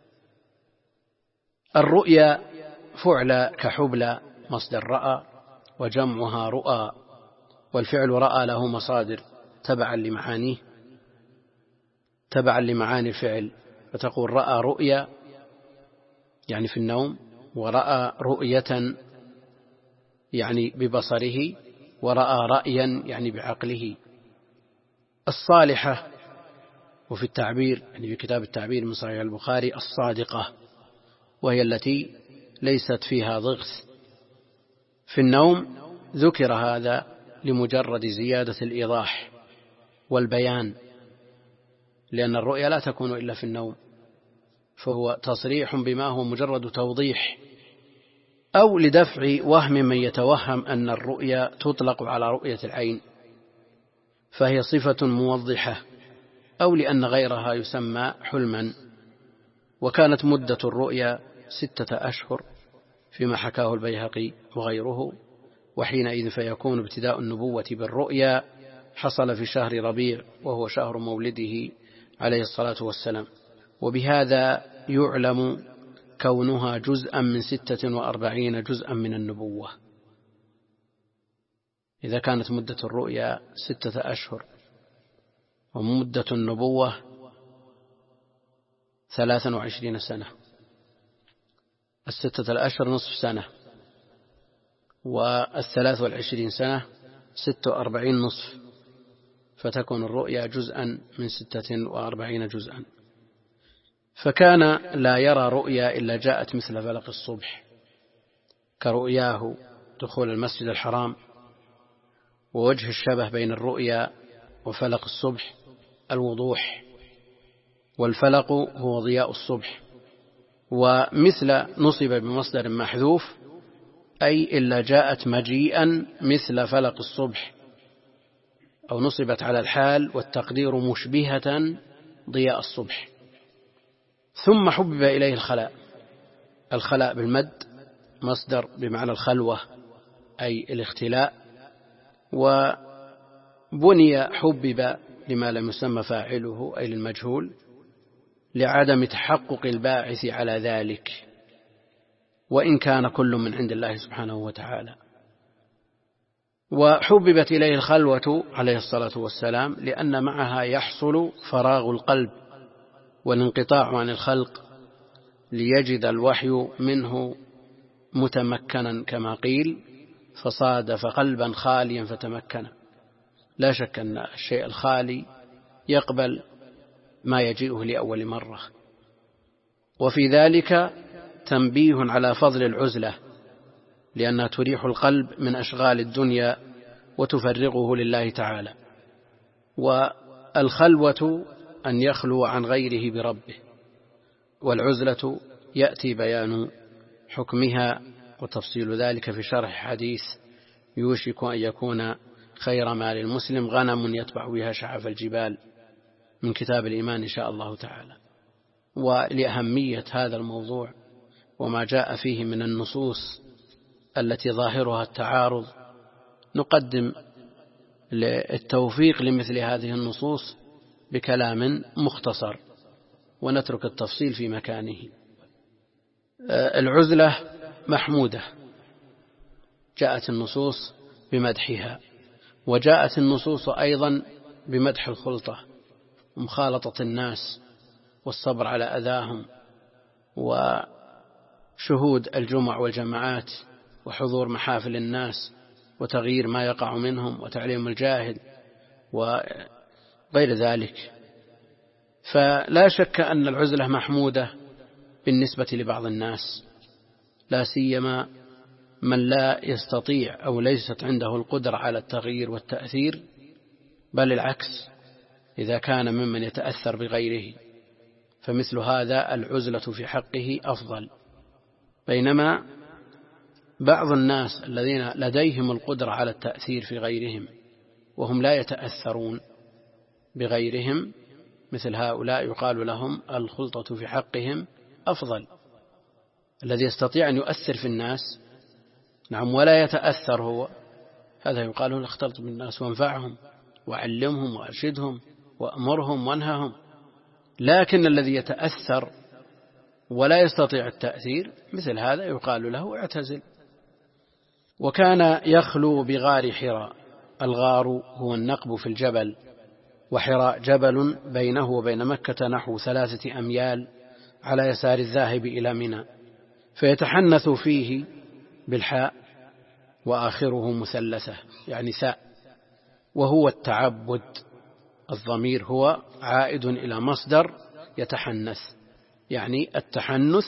الرؤيا فعل كحبل مصدر رأى، وجمعها رؤى، والفعل رأى له مصادر تبعا لمعانيه، تبعا لمعاني الفعل، فتقول رأى رؤيا يعني في النوم، ورأى رؤية يعني ببصره، ورأى رأيا يعني بعقله. الصالحة، وفي التعبير يعني في كتاب التعبير من صحيح البخاري الصادقة، وهي التي ليست فيها ضغث. في النوم ذكر هذا لمجرد زيادة الإيضاح والبيان، لأن الرؤيا لا تكون إلا في النوم، فهو تصريح بما هو مجرد توضيح، أو لدفع وهم من يتوهم أن الرؤيا تطلق على رؤية العين فهي صفة موضحة، أو لأن غيرها يسمى حلما. وكانت مدة الرؤيا ستة أشهر فيما حكاه البيهقي وغيره، وحينئذ فيكون ابتداء النبوة بالرؤيا حصل في شهر ربيع، وهو شهر مولده عليه الصلاة والسلام. وبهذا يعلم كونها جزءا من ستة وأربعين جزءا من النبوة، إذا كانت مدة الرؤيا ستة أشهر، ومدة النبوة ثلاثا وعشرين سنة. الستة الأشهر نصف سنة، والثلاث والعشرين سنة ست وأربعين نصف، فتكون الرؤيا جزءا من ستة وأربعين جزءا. فكان لا يرى رؤيا إلا جاءت مثل فلق الصبح، كرؤياه دخول المسجد الحرام. ووجه الشبه بين الرؤيا وفلق الصبح الوضوح، والفلق هو ضياء الصبح. ومثل نصب بمصدر محذوف، أي إلا جاءت مجيئا مثل فلق الصبح، أو نصبت على الحال والتقدير مشبهة ضياء الصبح. ثم حبب إليه الخلاء، الخلاء بالمد مصدر بمعنى الخلوة أي الاختلاء، وبني حبب لما لم يسمى فاعله أي للمجهول، لعدم تحقق الباعث على ذلك، وإن كان كل من عند الله سبحانه وتعالى. وحببت إليه الخلوة عليه الصلاة والسلام لأن معها يحصل فراغ القلب والانقطاع عن الخلق، ليجد الوحي منه متمكنا كما قيل، فصادف قلبا خاليا فتمكن. لا شك أن الشيء الخالي يقبل ما يجيئه لأول مرة. وفي ذلك تنبيه على فضل العزلة، لأنها تريح القلب من أشغال الدنيا وتفرغه لله تعالى. والخلوة أن يخلو عن غيره بربه، والعزلة يأتي بيان حكمها وتفصيل ذلك في شرح حديث يوشك أن يكون خير ما للمسلم غنم يتبع بها شعف الجبال، من كتاب الإيمان إن شاء الله تعالى. ولأهمية هذا الموضوع وما جاء فيه من النصوص التي ظاهرها التعارض، نقدم للتوفيق لمثل هذه النصوص بكلام مختصر، ونترك التفصيل في مكانه. العزلة محمودة، جاءت النصوص بمدحها، وجاءت النصوص أيضا بمدح الخلطة ومخالطة الناس والصبر على أذاهم وشهود الجمع والجماعات وحضور محافل الناس وتغيير ما يقع منهم وتعليم الجاهل وغير ذلك. فلا شك أن العزلة محمودة بالنسبة لبعض الناس، لا سيما من لا يستطيع أو ليست عنده القدرة على التغيير والتأثير، بل العكس إذا كان ممن يتأثر بغيره، فمثل هذا العزلة في حقه أفضل. بينما بعض الناس الذين لديهم القدرة على التأثير في غيرهم وهم لا يتأثرون بغيرهم، مثل هؤلاء يقال لهم الخلطة في حقهم أفضل. الذي يستطيع أن يؤثر في الناس نعم ولا يتأثر هو، هذا يقال له اختلط بالناس وانفعهم وعلمهم وأرشدهم وأمرهم وانههم. لكن الذي يتأثر ولا يستطيع التأثير مثل هذا يقال له اعتزل. وكان يخلو بغار حراء. الغار هو النقب في الجبل، وحراء جبل بينه وبين مكة نحو ثلاثة أميال على يسار الذاهب إلى منى، فيتحنث فيه بالحاء وآخره مثلثة يعني ثاء، وهو التعبد. الضمير هو عائد إلى مصدر يتحنث، يعني التحنث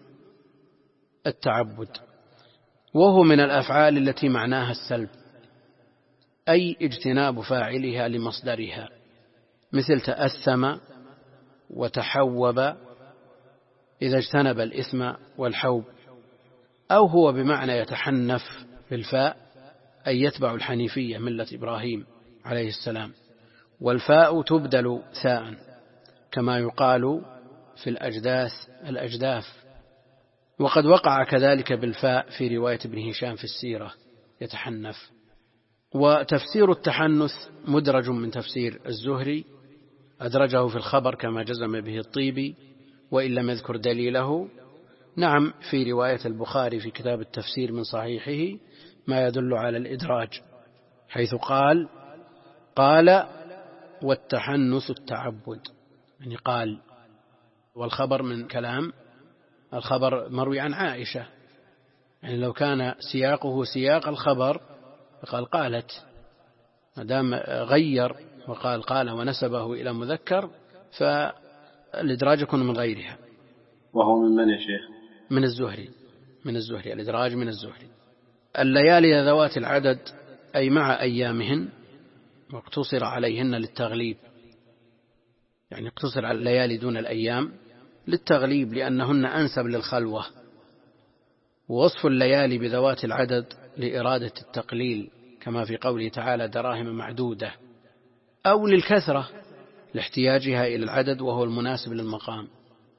التعبد، وهو من الأفعال التي معناها السلب، أي اجتناب فاعلها لمصدرها، مثل تأثم وتحوب إذا اجتنب الإثم والحوب. أو هو بمعنى يتحنف بالفاء، أي يتبع الحنيفية ملة إبراهيم عليه السلام، والفاء تبدل ثاء كما يقال في الأجداث الأجداف. وقد وقع كذلك بالفاء في رواية ابن هشام في السيرة يتحنف. وتفسير التحنث مدرج من تفسير الزهري، أدرجه في الخبر كما جزم به الطيبي وإن لم يذكر دليله. نعم في رواية البخاري في كتاب التفسير من صحيحه ما يدل على الإدراج، حيث قال قال والتحنث التعبد، يعني قال، والخبر من كلام الخبر مروي عن عائشة، يعني لو كان سياقه سياق الخبر فقال قالت، ما دام غير وقال قال ونسبه إلى مذكر فالإدراج يكون من غيرها. وهو من من يا شيخ؟ من الزهري، من الزهري الإدراج من الزهري. الليالي ذوات العدد أي مع أيامهن، واقتصر عليهن للتغليب، يعني اقتصر على الليالي دون الأيام للتغليب لأنهن أنسب للخلوة. ووصف الليالي بذوات العدد لإرادة التقليل كما في قوله تعالى دراهم معدودة، أو للكثرة لاحتياجها إلى العدد وهو المناسب للمقام.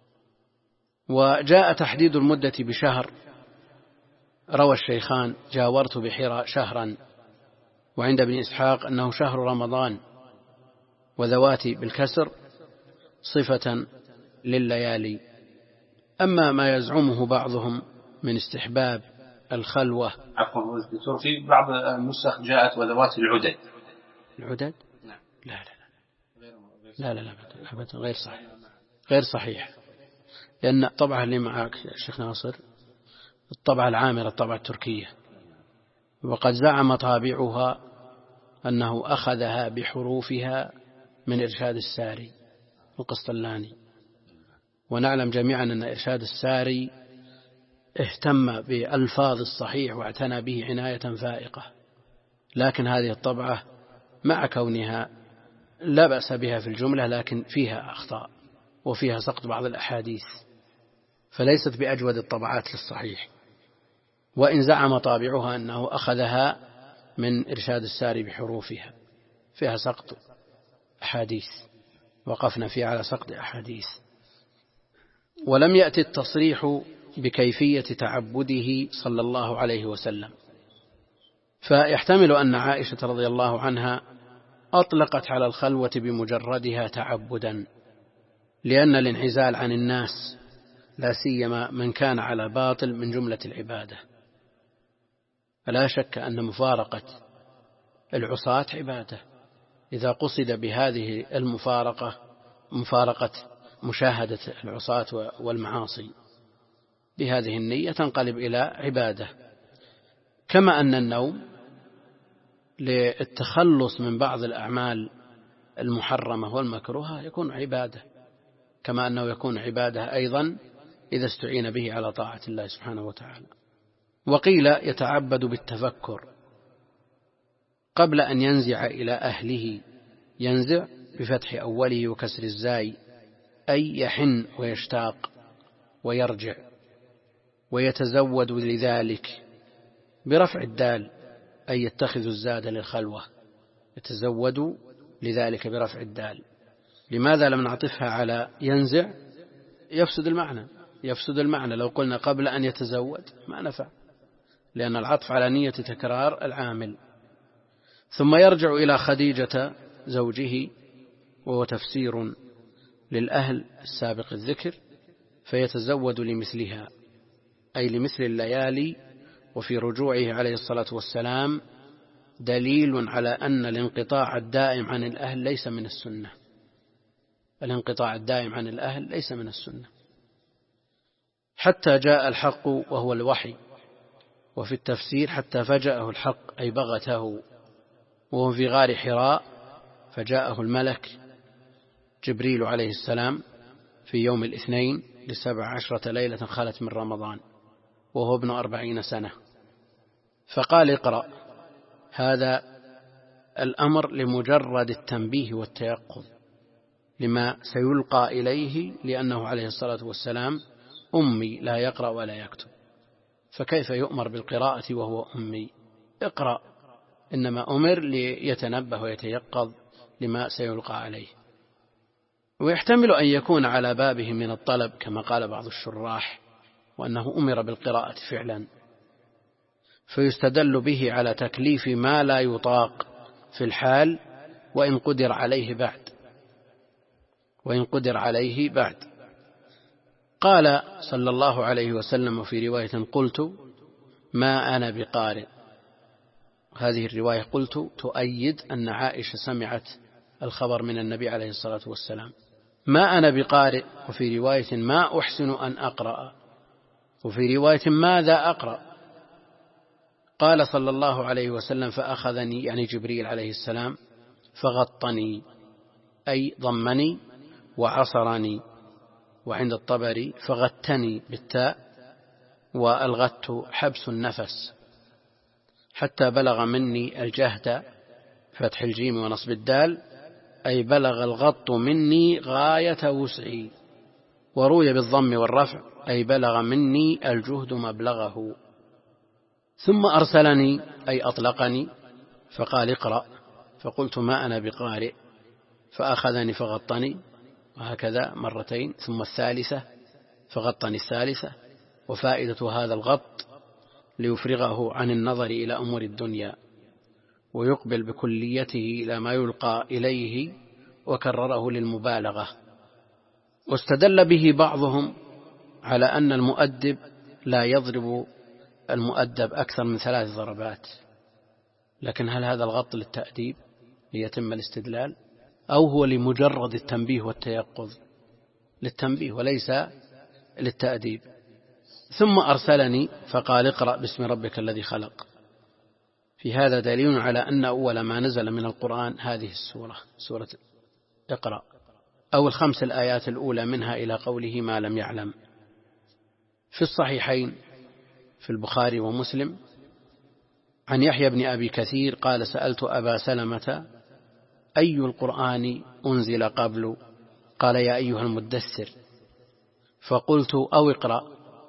وجاء تحديد المدة بشهر، روى الشيخان جاورت بحراء شهرا، وعند ابن إسحاق أنه شهر رمضان، وذواتي بالكسر صفة لليالي. أما ما يزعمه بعضهم من استحباب الخلوة، عفوا دكتور، في بعض النسخ جاءت وذوات العدد. العدد؟ لا لا لا لا لا لا لا غير صحيح، غير صحيح، لأن الطبعة اللي معك يا شيخ ناصر الطبعة العامرة الطبعة التركية، وقد زعم طابعها أنه أخذها بحروفها من إرشاد الساري القسطلاني. ونعلم جميعا أن إرشاد الساري اهتم بألفاظ الصحيح واعتنى به عناية فائقة، لكن هذه الطبعة مع كونها لا بأس بها في الجملة لكن فيها أخطاء وفيها سقط بعض الأحاديث، فليست بأجود الطبعات للصحيح. وإن زعم طابعها أنه أخذها من إرشاد الساري بحروفها فيها سقط أحاديث، وقفنا فيها على سقط أحاديث. ولم يأتي التصريح بكيفية تعبده صلى الله عليه وسلم، فيحتمل أن عائشة رضي الله عنها أطلقت على الخلوة بمجردها تعبدا، لأن الانعزال عن الناس لا سيما من كان على باطل من جملة العبادة. فلا شك أن مفارقة العصاة عبادة، إذا قصد بهذه المفارقة مفارقة مشاهدة العصاة والمعاصي بهذه النية تنقلب إلى عبادة. كما أن النوم للتخلص من بعض الأعمال المحرمة والمكروهة يكون عبادة، كما أنه يكون عبادة أيضا إذا استعين به على طاعة الله سبحانه وتعالى. وقيل يتعبد بالتفكر قبل أن ينزع إلى أهله، ينزع بفتح أوله وكسر الزاي، أي يحن ويشتاق ويرجع، ويتزود لذلك برفع الدال، أي يتخذ الزاد للخلوة، يتزود لذلك برفع الدال. لماذا لم نعطفها على ينزع؟ يفسد المعنى، يفسد المعنى لو قلنا قبل أن يتزود ما نفع، لأن العطف على نية تكرار العامل. ثم يرجع إلى خديجة زوجه، وهو تفسير للأهل السابق الذكر، فيتزود لمثلها، أي لمثل الليالي. وفي رجوعه عليه الصلاة والسلام دليل على أن الانقطاع الدائم عن الأهل ليس من السنة، الانقطاع الدائم عن الأهل ليس من السنة، حتى جاء الحق وهو الوحي. وفي التفسير حتى فجأه الحق، أي بغته، وهو في غار حراء، فجاءه الملك جبريل عليه السلام في يوم الاثنين لسبع عشرة ليلة خلت من رمضان، وهو ابن أربعين سنة، فقال اقرأ. هذا الأمر لمجرد التنبيه والتيقظ لما سيلقى إليه، لأنه عليه الصلاة والسلام أمي لا يقرأ ولا يكتب، فكيف يؤمر بالقراءة وهو أمي؟ اقرأ، إنما أمر ليتنبه ويتيقظ لما سيلقى عليه. ويحتمل أن يكون على بابه من الطلب كما قال بعض الشراح، وأنه أمر بالقراءة فعلا، فيستدل به على تكليف ما لا يطاق في الحال، وإن قدر عليه بعد وإن قدر عليه بعد قال صلى الله عليه وسلم في رواية: قلت ما أنا بقارئ. هذه الرواية قلت تؤيد أن عائشة سمعت الخبر من النبي عليه الصلاة والسلام. ما أنا بقارئ، وفي رواية ما أحسن أن أقرأ، وفي رواية ماذا أقرأ. قال صلى الله عليه وسلم: فأخذني، يعني جبريل عليه السلام، فغطني، أي ضمني وعصرني. وعند الطبري فغتني بالتاء، والغت حبس النفس، حتى بلغ مني الجهد فتح الجيم ونصب الدال، أي بلغ الغط مني غاية وسعي. وروي بالضم والرفع، أي بلغ مني الجهد مبلغه. ثم أرسلني، أي أطلقني، فقال اقرأ، فقلت ما أنا بقارئ، فأخذني فغطني، وهكذا مرتين، ثم الثالثة فغطني الثالثة. وفائدة هذا الغط ليفرغه عن النظر إلى أمور الدنيا، ويقبل بكليته إلى ما يلقى إليه، وكرره للمبالغة. واستدل به بعضهم على أن المؤدب لا يضرب المؤدب أكثر من ثلاث ضربات، لكن هل هذا الغط للتأديب ليتم الاستدلال، أو هو لمجرد التنبيه والتيقظ؟ للتنبيه وليس للتأديب. ثم أرسلني فقال اقرأ باسم ربك الذي خلق. في هذا دليل على أن أول ما نزل من القرآن هذه السورة، سورة اقرأ، أو الخمس الآيات الأولى منها إلى قوله ما لم يعلم. في الصحيحين في البخاري ومسلم عن يحيى بن أبي كثير قال: سألت أبا سلمة أي القرآن أنزل قبل؟ قال: يا أيها المدثر. فقلت: أو اقرأ.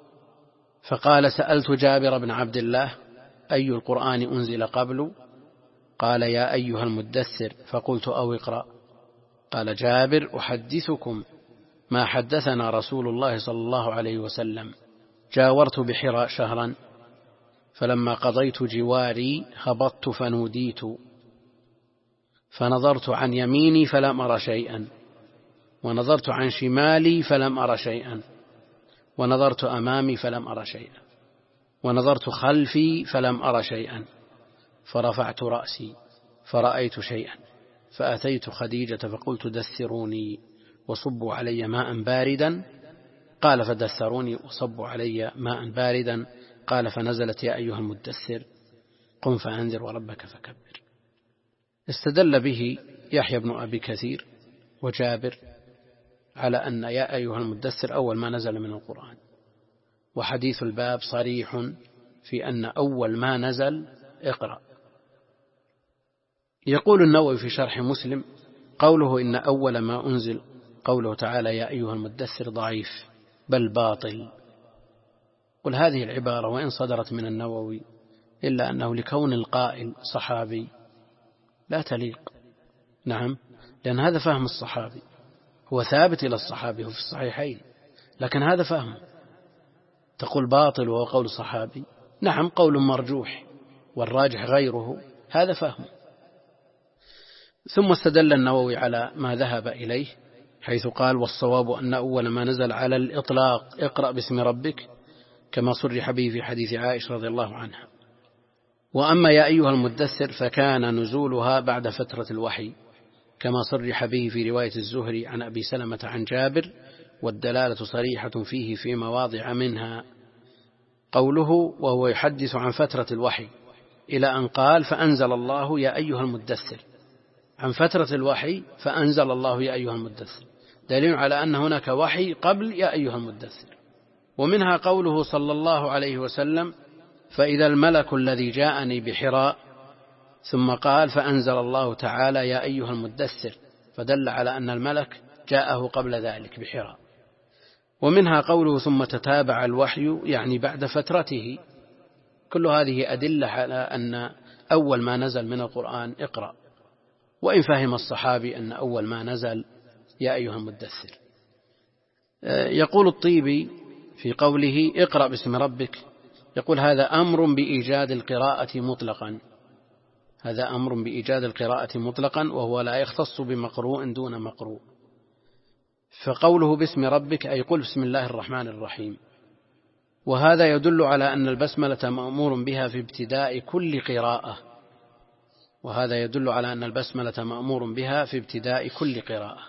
فقال: سألت جابر بن عبد الله أي القرآن أنزل قبل؟ قال: يا أيها المدثر. فقلت: أو اقرأ. قال جابر: أحدثكم ما حدثنا رسول الله صلى الله عليه وسلم. جاورت بحراء شهرا، فلما قضيت جواري هبطت فنوديت، فنظرت عن يميني فلم أر شيئا، ونظرت عن شمالي فلم أر شيئا، ونظرت أمامي فلم أر شيئا، ونظرت خلفي فلم أر شيئا، فرفعت رأسي فرأيت شيئا، فأتيت خديجة فقلت دثروني وصبوا علي ماء باردا، قال فدثروني وصبوا علي ماء باردا، قال فنزلت يا أيها المدثر قم فأنذر وربك فكبر. استدل به يحيى بن أبي كثير وجابر على أن يا أيها المدثر أول ما نزل من القرآن، وحديث الباب صريح في أن أول ما نزل اقرأ. يقول النووي في شرح مسلم قوله إن أول ما أنزل قوله تعالى يا أيها المدثر ضعيف بل باطل. قل هذه العبارة وإن صدرت من النووي إلا أنه لكون القائل صحابي لا تليق. نعم، لأن هذا فهم الصحابي، هو ثابت إلى الصحابي، هو في الصحيحين، لكن هذا فهم. تقول باطل وهو قول صحابي، نعم قول مرجوح والراجح غيره، هذا فهم. ثم استدل النووي على ما ذهب إليه حيث قال والصواب أن أول ما نزل على الإطلاق اقرأ باسم ربك، كما صرح به في حديث عائشة رضي الله عنها. وأما يا أيها المدثر فكان نزولها بعد فترة الوحي، كما صرح به في رواية الزهري عن أبي سلمة عن جابر، والدلالة صريحة فيه في مواضع منها قوله وهو يحدث عن فترة الوحي إلى أن قال فأنزل الله يا أيها المدثر، عن فترة الوحي فأنزل الله يا أيها المدثر، دليل على أن هناك وحي قبل يا أيها المدثر. ومنها قوله صلى الله عليه وسلم فإذا الملك الذي جاءني بحراء، ثم قال فأنزل الله تعالى يا أيها المدثر، فدل على أن الملك جاءه قبل ذلك بحراء. ومنها قوله ثم تتابع الوحي يعني بعد فترته. كل هذه أدلة على أن أول ما نزل من القرآن اقرأ، وإن فهم الصحابي أن أول ما نزل يا أيها المدثر. يقول الطيبي في قوله اقرأ باسم ربك، يقول هذا أمر بإيجاد القراءة مطلقا، هذا أمر بإيجاد القراءة مطلقا، وهو لا يختص بمقروء دون مقروء. فقوله باسم ربك أي قل بسم الله الرحمن الرحيم، وهذا يدل على أن البسملة مأمور بها في ابتداء كل قراءة، وهذا يدل على أن البسملة مأمور بها في ابتداء كل قراءة.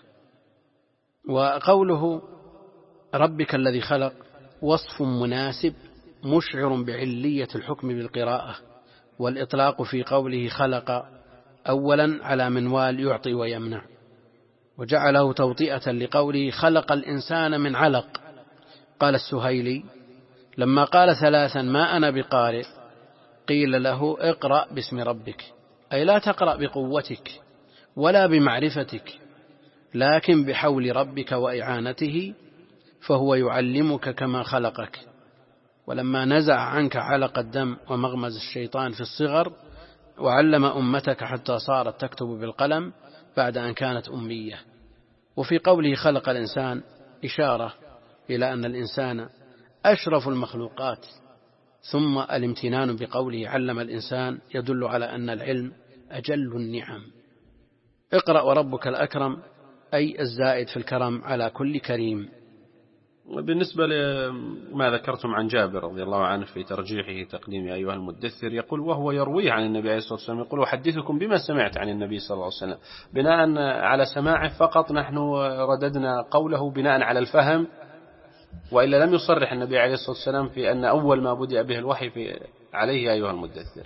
وقوله ربك الذي خلق وصف مناسب مشعر بعلية الحكم بالقراءة، والإطلاق في قوله خلق أولا على منوال يعطي ويمنع، وجعله توطئة لقوله خلق الإنسان من علق. قال السهيلي لما قال ثلاثا ما أنا بقارئ قيل له اقرأ باسم ربك، أي لا تقرأ بقوتك ولا بمعرفتك، لكن بحول ربك وإعانته، فهو يعلمك كما خلقك. ولما نزع عنك علق الدم ومغمز الشيطان في الصغر وعلم أمتك حتى صارت تكتب بالقلم بعد أن كانت أمية. وفي قوله خلق الإنسان إشارة إلى أن الإنسان أشرف المخلوقات. ثم الامتنان بقوله علم الإنسان يدل على أن العلم أجل النعم. اقرأ وربك الأكرم أي الزائد في الكرم على كل كريم. وبالنسبة لما ذكرتم عن جابر رضي الله عنه في ترجيحه تقديم يا أيها المدثر، يقول وهو يرويه عن النبي عليه الصلاة والسلام، يقول وحدثكم بما سمعت عن النبي صلى الله عليه وسلم. بناء على سماعه فقط نحن رددنا قوله بناء على الفهم، وإلا لم يصرح النبي عليه الصلاة والسلام في أن أول ما بدأ به الوحي في عليه يا أيها المدثر.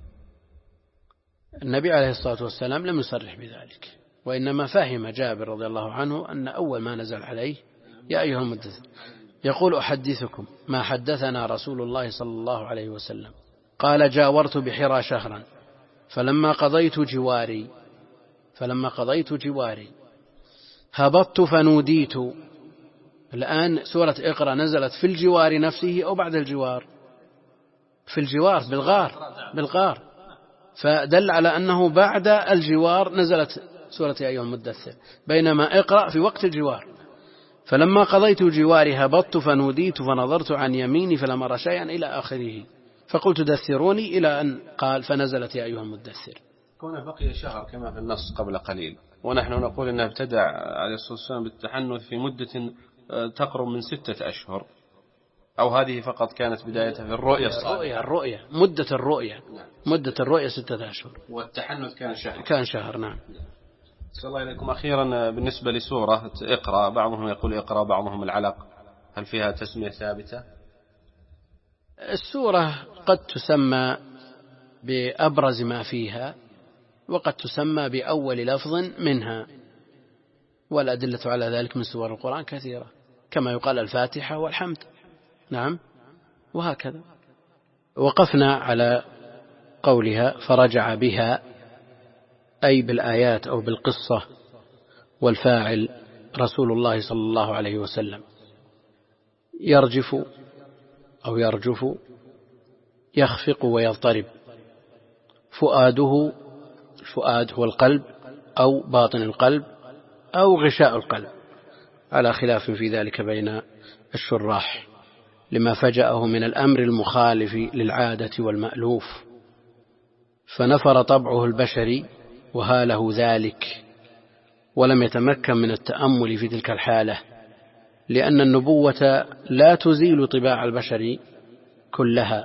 النبي عليه الصلاة والسلام لم يصرح بذلك، وإنما فهم جابر رضي الله عنه أن أول ما نزل عليه يا أيها المدثر. يقول أحدثكم ما حدثنا رسول الله صلى الله عليه وسلم قال جاورت بحرى شهرا فلما قضيت جواري فلما قضيت جواري هبطت فنوديت. الآن سورة اقرأ نزلت في الجوار نفسه أو بعد الجوار؟ في الجوار بالغار بالغار فدل على أنه بعد الجوار نزلت سورة يا أيها المدثر، بينما اقرأ في وقت الجوار. فلما قضيت جواري هبطت فنوديت فنظرت عن يميني فلم أرى شيئا إلى آخره، فقلت دثروني إلى أن قال فنزلت يا أيها المدثر. كون بقي شهر كما في النص قبل قليل، ونحن نقول أنه ابتدع عليه الصلاة والسلام بالتحنث في مدة تقرب من ستة أشهر، أو هذه فقط كانت بدايتها في الرؤية الصالحة؟ الرؤية مدة الرؤية مدة الرؤية ستة أشهر، والتحنث كان شهر كان شهر نعم. صلى الله عليكم. أخيرا بالنسبة لسورة اقرأ، بعضهم يقول اقرأ بعضهم العلق، هل فيها تسمية ثابتة؟ السورة قد تسمى بأبرز ما فيها وقد تسمى بأول لفظ منها، والأدلة على ذلك من سور القرآن كثيرة، كما يقال الفاتحة والحمد. نعم، وهكذا. وقفنا على قولها فرجع بها، أي بالآيات أو بالقصة، والفاعل رسول الله صلى الله عليه وسلم. يرجف أو يرجف، يخفق ويضطرب. فؤاده، الفؤاد هو القلب أو باطن القلب أو غشاء القلب، على خلاف في ذلك بين الشراح، لما فجأه من الأمر المخالف للعادة والمألوف، فنفر طبعه البشري وهاله ذلك، ولم يتمكن من التأمل في تلك الحالة، لأن النبوة لا تزيل طباع البشر كلها.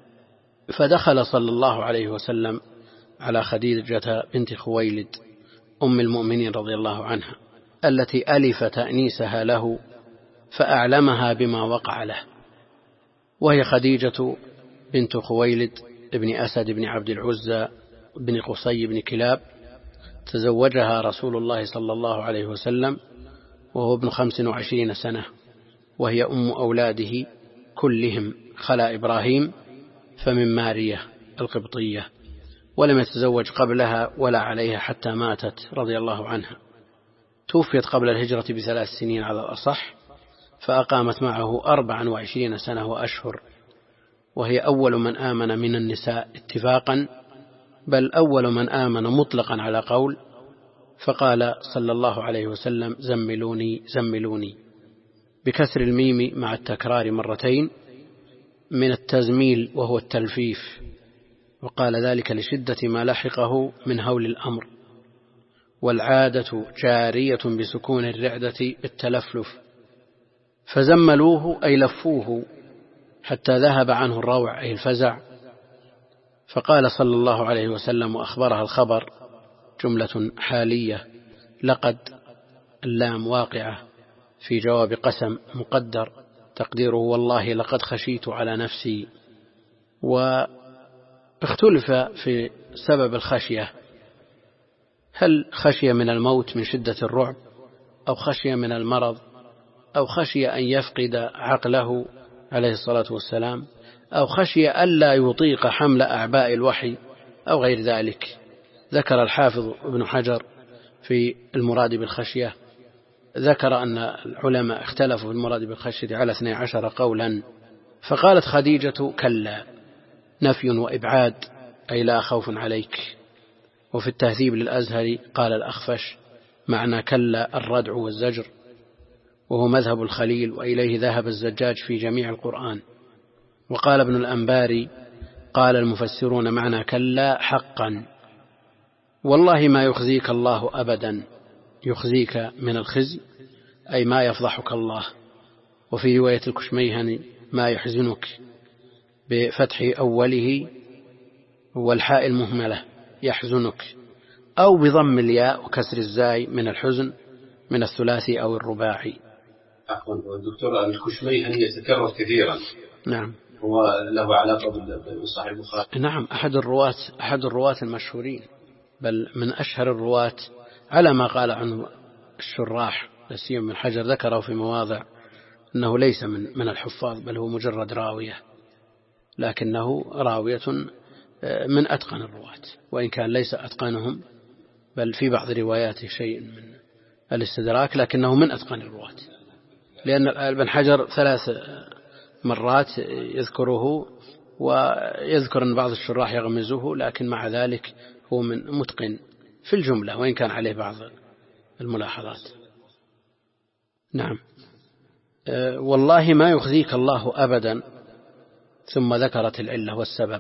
فدخل صلى الله عليه وسلم على خديجة بنت خويلد أم المؤمنين رضي الله عنها، التي ألف تأنيسها له فأعلمها بما وقع له، وهي خديجة بنت خويلد ابن أسد بن عبد العزى بن قصي بن كلاب. تزوجها رسول الله صلى الله عليه وسلم وهو ابن خمس وعشرين سنة، وهي أم أولاده كلهم خلا إبراهيم فمن مارية القبطية، ولم يتزوج قبلها ولا عليها حتى ماتت رضي الله عنها. توفيت قبل الهجرة بثلاث سنين على الأصح، فأقامت معه أربعا وعشرين سنة وأشهر، وهي أول من آمن من النساء اتفاقا، بل أول من آمن مطلقا على قول، فقال صلى الله عليه وسلم زملوني زملوني بكسر الميم مع التكرار مرتين من التزميل وهو التلفيف، وقال ذلك لشدة ما لحقه من هول الأمر. والعادة جارية بسكون الرعدة التلفلف، فزملوه أي لفوه حتى ذهب عنه الروع أي الفزع. فقال صلى الله عليه وسلم وأخبرها الخبر جملة حالية، لقد اللام واقعة في جواب قسم مقدر تقديره والله لقد خشيت على نفسي. واختلف في سبب الخشية، هل خشية من الموت من شدة الرعب، أو خشية من المرض، أو خشية أن يفقد عقله عليه الصلاة والسلام، أو خشية ألا يطيق حمل أعباء الوحي، أو غير ذلك. ذكر الحافظ ابن حجر في المراد بالخشية، ذكر أن العلماء اختلفوا في المراد بالخشية على اثني عشر قولا، فقالت خديجة كلا، نفي وإبعاد، أي لا خوف عليك. وفي التهذيب للأزهري قال الأخفش معنى كلا الردع والزجر، وهو مذهب الخليل، وإليه ذهب الزجاج في جميع القرآن. وقال ابن الأنباري قال المفسرون معنى كلا حقا، والله ما يخزيك الله أبدا، يخزيك من الخزي أي ما يفضحك الله. وفي رواية الكشميهني ما يحزنك بفتح أوله والحاء المهملة يحزنك، أو بضم الياء وكسر الزاي من الحزن من الثلاثي أو الرباعي. عفوا الدكتور، الكشميهني يتكرر كثيرا. نعم، هو له علاقة بصحيح البخاري؟ نعم، أحد الرواة أحد الرواة المشهورين، بل من أشهر الرواة على ما قال عنه الشراح، نسيم بن حجر ذكره في مواضع أنه ليس من من الحفاظ، بل هو مجرد راوية، لكنه راوية من أتقن الرواة، وإن كان ليس أتقنهم، بل في بعض رواياته شيء من الاستدراك، لكنه من أتقن الرواة، لأن ابن حجر ثلاث مرات يذكره، ويذكر أن بعض الشراح يغمزه، لكن مع ذلك هو من متقن في الجملة، وإن كان عليه بعض الملاحظات. نعم، أه والله ما يخزيك الله أبدا، ثم ذكرت العلة والسبب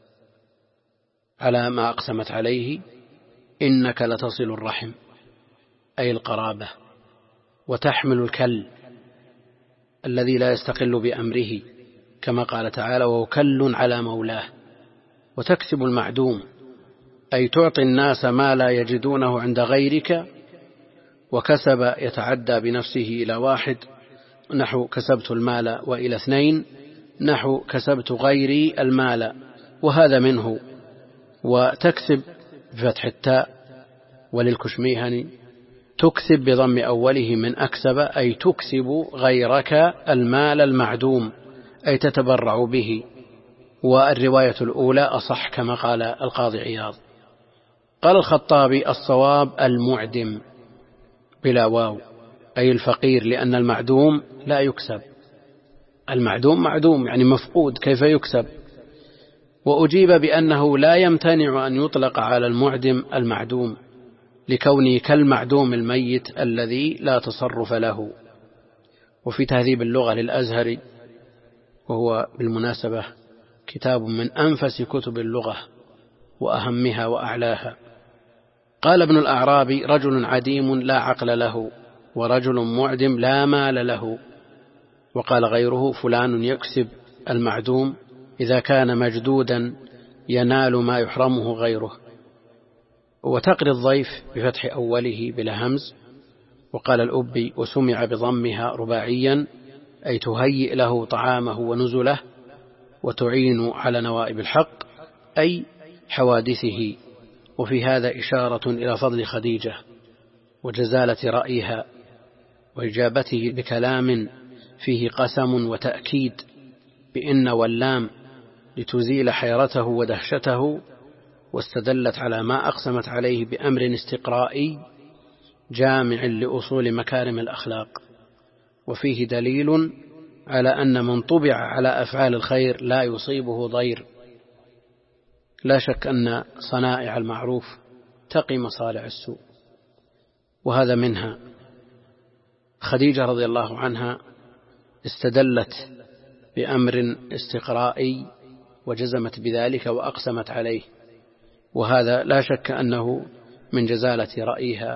على ما أقسمت عليه، إنك لتصل الرحم أي القرابة، وتحمل الكل الذي لا يستقل بأمره، كما قال تعالى وكل على مولاه، وتكسب المعدوم أي تعطي الناس ما لا يجدونه عند غيرك. وكسب يتعدى بنفسه إلى واحد نحو كسبت المال، وإلى اثنين نحو كسبت غيري المال، وهذا منه. وتكسب بفتح التاء وللكشميهني تكسب بضم أوله من أكسب، أي تكسب غيرك المال المعدوم، أي تتبرع به. والرواية الأولى أصح كما قال القاضي عياض. قال الخطابي: الصواب المعدم بلا واو، أي الفقير، لأن المعدوم لا يكسب. المعدوم معدوم يعني مفقود، كيف يكسب؟ وأجيب بأنه لا يمتنع أن يطلق على المعدم المعدوم، لكونه كالمعدوم الميت الذي لا تصرف له. وفي تهذيب اللغة للأزهري، وهو بالمناسبة كتاب من أنفس كتب اللغة وأهمها وأعلاها، قال ابن الأعرابي: رجل عديم لا عقل له، ورجل معدم لا مال له. وقال غيره: فلان يكسب المعدوم إذا كان مجدودا ينال ما يحرمه غيره. وتقري الضيف بفتح أوله بلا همز. وقال الأبي: وسمع بضمها رباعيا، أي تهيئ له طعامه ونزله، وتعين على نوائب الحق، أي حوادثه. وفي هذا إشارة إلى فضل خديجة وجزالة رأيها وإجابته بكلام فيه قسم وتأكيد بإن واللام لتزيل حيرته ودهشته، واستدلت على ما أقسمت عليه بأمر استقرائي جامع لأصول مكارم الأخلاق. وفيه دليل على أن من طبع على أفعال الخير لا يصيبه ضير. لا شك أن صنائع المعروف تقي مصالح السوء، وهذا منها. خديجة رضي الله عنها استدلت بأمر استقرائي وجزمت بذلك وأقسمت عليه، وهذا لا شك أنه من جزالة رأيها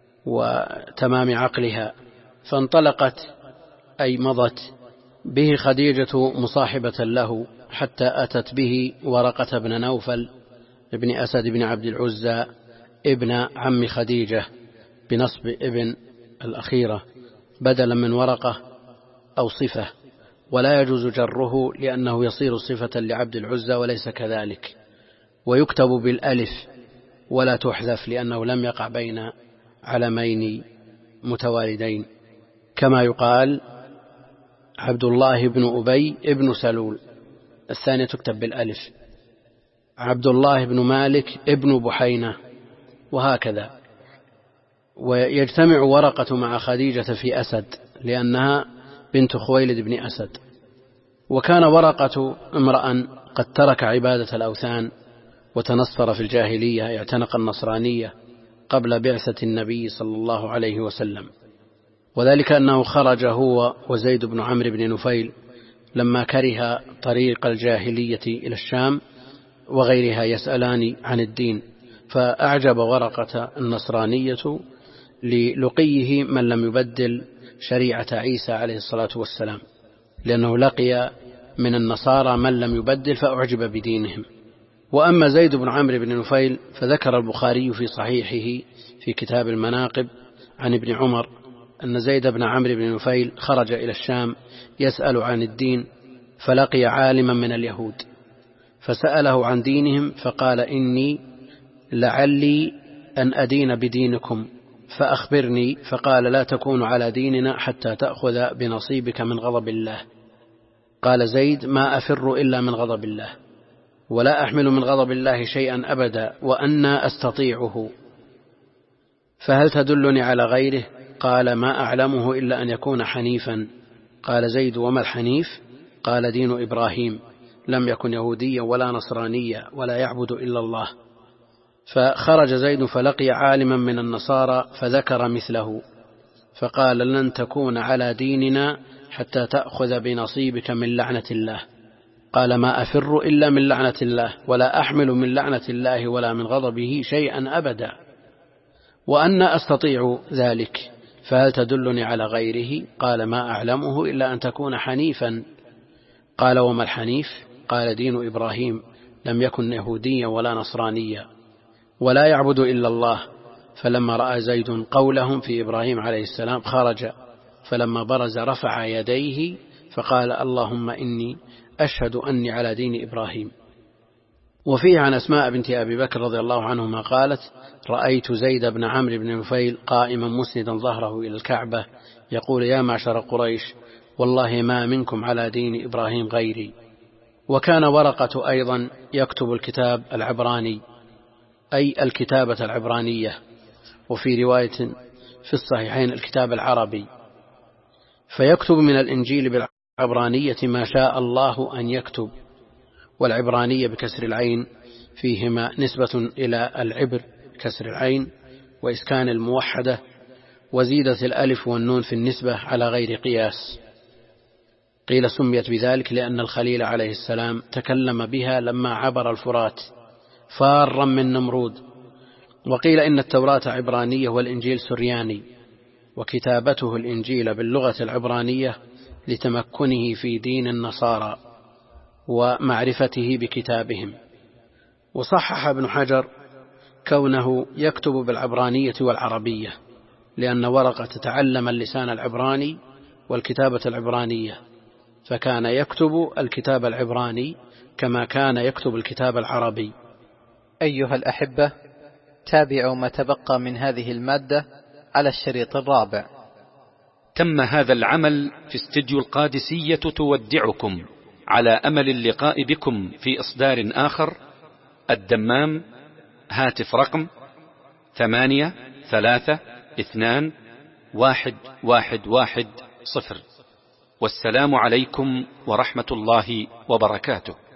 وتمام عقلها. فانطلقت أي مضت به خديجة مصاحبة له حتى أتت به ورقة بن نوفل ابن أسد بن عبد العزى ابن عم خديجة بنصب ابن الأخيرة بدلا من ورقة أو صفة، ولا يجوز جره لأنه يصير صفة لعبد العزى وليس كذلك. ويكتب بالألف ولا تحذف لأنه لم يقع بين علمين متوالدين، كما يقال عبد الله بن أبي ابن سلول، الثانية تكتب بالألف، عبد الله بن مالك ابن بحينة، وهكذا. ويجتمع ورقة مع خديجة في أسد لأنها بنت خويلد بن أسد. وكان ورقة امرأ قد ترك عبادة الأوثان وتنصر في الجاهلية، اعتنق النصرانية قبل بعثة النبي صلى الله عليه وسلم، وذلك أنه خرج هو وزيد بن عمرو بن نفيل لما كره طريق الجاهلية إلى الشام وغيرها يسألان عن الدين، فأعجب ورقة النصرانية للقيه من لم يبدل شريعة عيسى عليه الصلاة والسلام، لأنه لقي من النصارى من لم يبدل فأعجب بدينهم. وأما زيد بن عمرو بن نفيل فذكر البخاري في صحيحه في كتاب المناقب عن ابن عمر أن زيد بن عمرو بن نفيل خرج إلى الشام يسأل عن الدين، فلقي عالما من اليهود فسأله عن دينهم، فقال: إني لعلي أن أدين بدينكم فأخبرني. فقال: لا تكون على ديننا حتى تأخذ بنصيبك من غضب الله. قال زيد: ما أفر إلا من غضب الله، ولا أحمل من غضب الله شيئا أبدا، وأنا أستطيعه، فهل تدلني على غيره؟ قال: ما أعلمه إلا أن يكون حنيفا. قال زيد: وما الحنيف؟ قال: دين إبراهيم، لم يكن يهوديا ولا نصرانيا ولا يعبد إلا الله. فخرج زيد فلقي عالما من النصارى فذكر مثله، فقال: لن تكون على ديننا حتى تأخذ بنصيبك من لعنة الله. قال: ما أفر إلا من لعنة الله، ولا أحمل من لعنة الله ولا من غضبه شيئا أبدا، وأنا أستطيع ذلك، فهل تدلني على غيره؟ قال: ما أعلمه إلا أن تكون حنيفا. قال: وما الحنيف؟ قال: دين إبراهيم، لم يكن يهوديا ولا نصرانيا. ولا يعبد إلا الله. فلما رأى زيد قولهم في إبراهيم عليه السلام خرج، فلما برز رفع يديه فقال اللهم إني أشهد أني على دين إبراهيم. وفيه عن أسماء بنت أبي بكر رضي الله عنهما قالت رأيت زيد بن عمرو بن نفيل قائما مسندا ظهره إلى الكعبة يقول يا معشر قريش والله ما منكم على دين إبراهيم غيري. وكان ورقة أيضا يكتب الكتاب العبراني، أي الكتابة العبرانية، وفي رواية في الصحيحين الكتاب العربي، فيكتب من الإنجيل بالعبرانية ما شاء الله أن يكتب. والعبرانية بكسر العين فيهما نسبة إلى العبر كسر العين وإسكان الموحدة، وزيدت الألف والنون في النسبة على غير قياس. قيل سميت بذلك لأن الخليل عليه السلام تكلم بها لما عبر الفرات فارا من نمرود. وقيل إن التوراة عبرانية والإنجيل سرياني، وكتابته الإنجيل باللغة العبرانية لتمكنه في دين النصارى ومعرفته بكتابهم. وصحح ابن حجر كونه يكتب بالعبرانية والعربية، لأن ورقة تتعلم اللسان العبراني والكتابة العبرانية، فكان يكتب الكتاب العبراني كما كان يكتب الكتاب العربي. أيها الأحبة، تابعوا ما تبقى من هذه المادة على الشريط الرابع. تم هذا العمل في استديو القادسية. تودعكم على أمل اللقاء بكم في إصدار آخر. الدمام، هاتف رقم ثمانية ثلاثة اثنان واحد واحد واحد صفر. والسلام عليكم ورحمة الله وبركاته.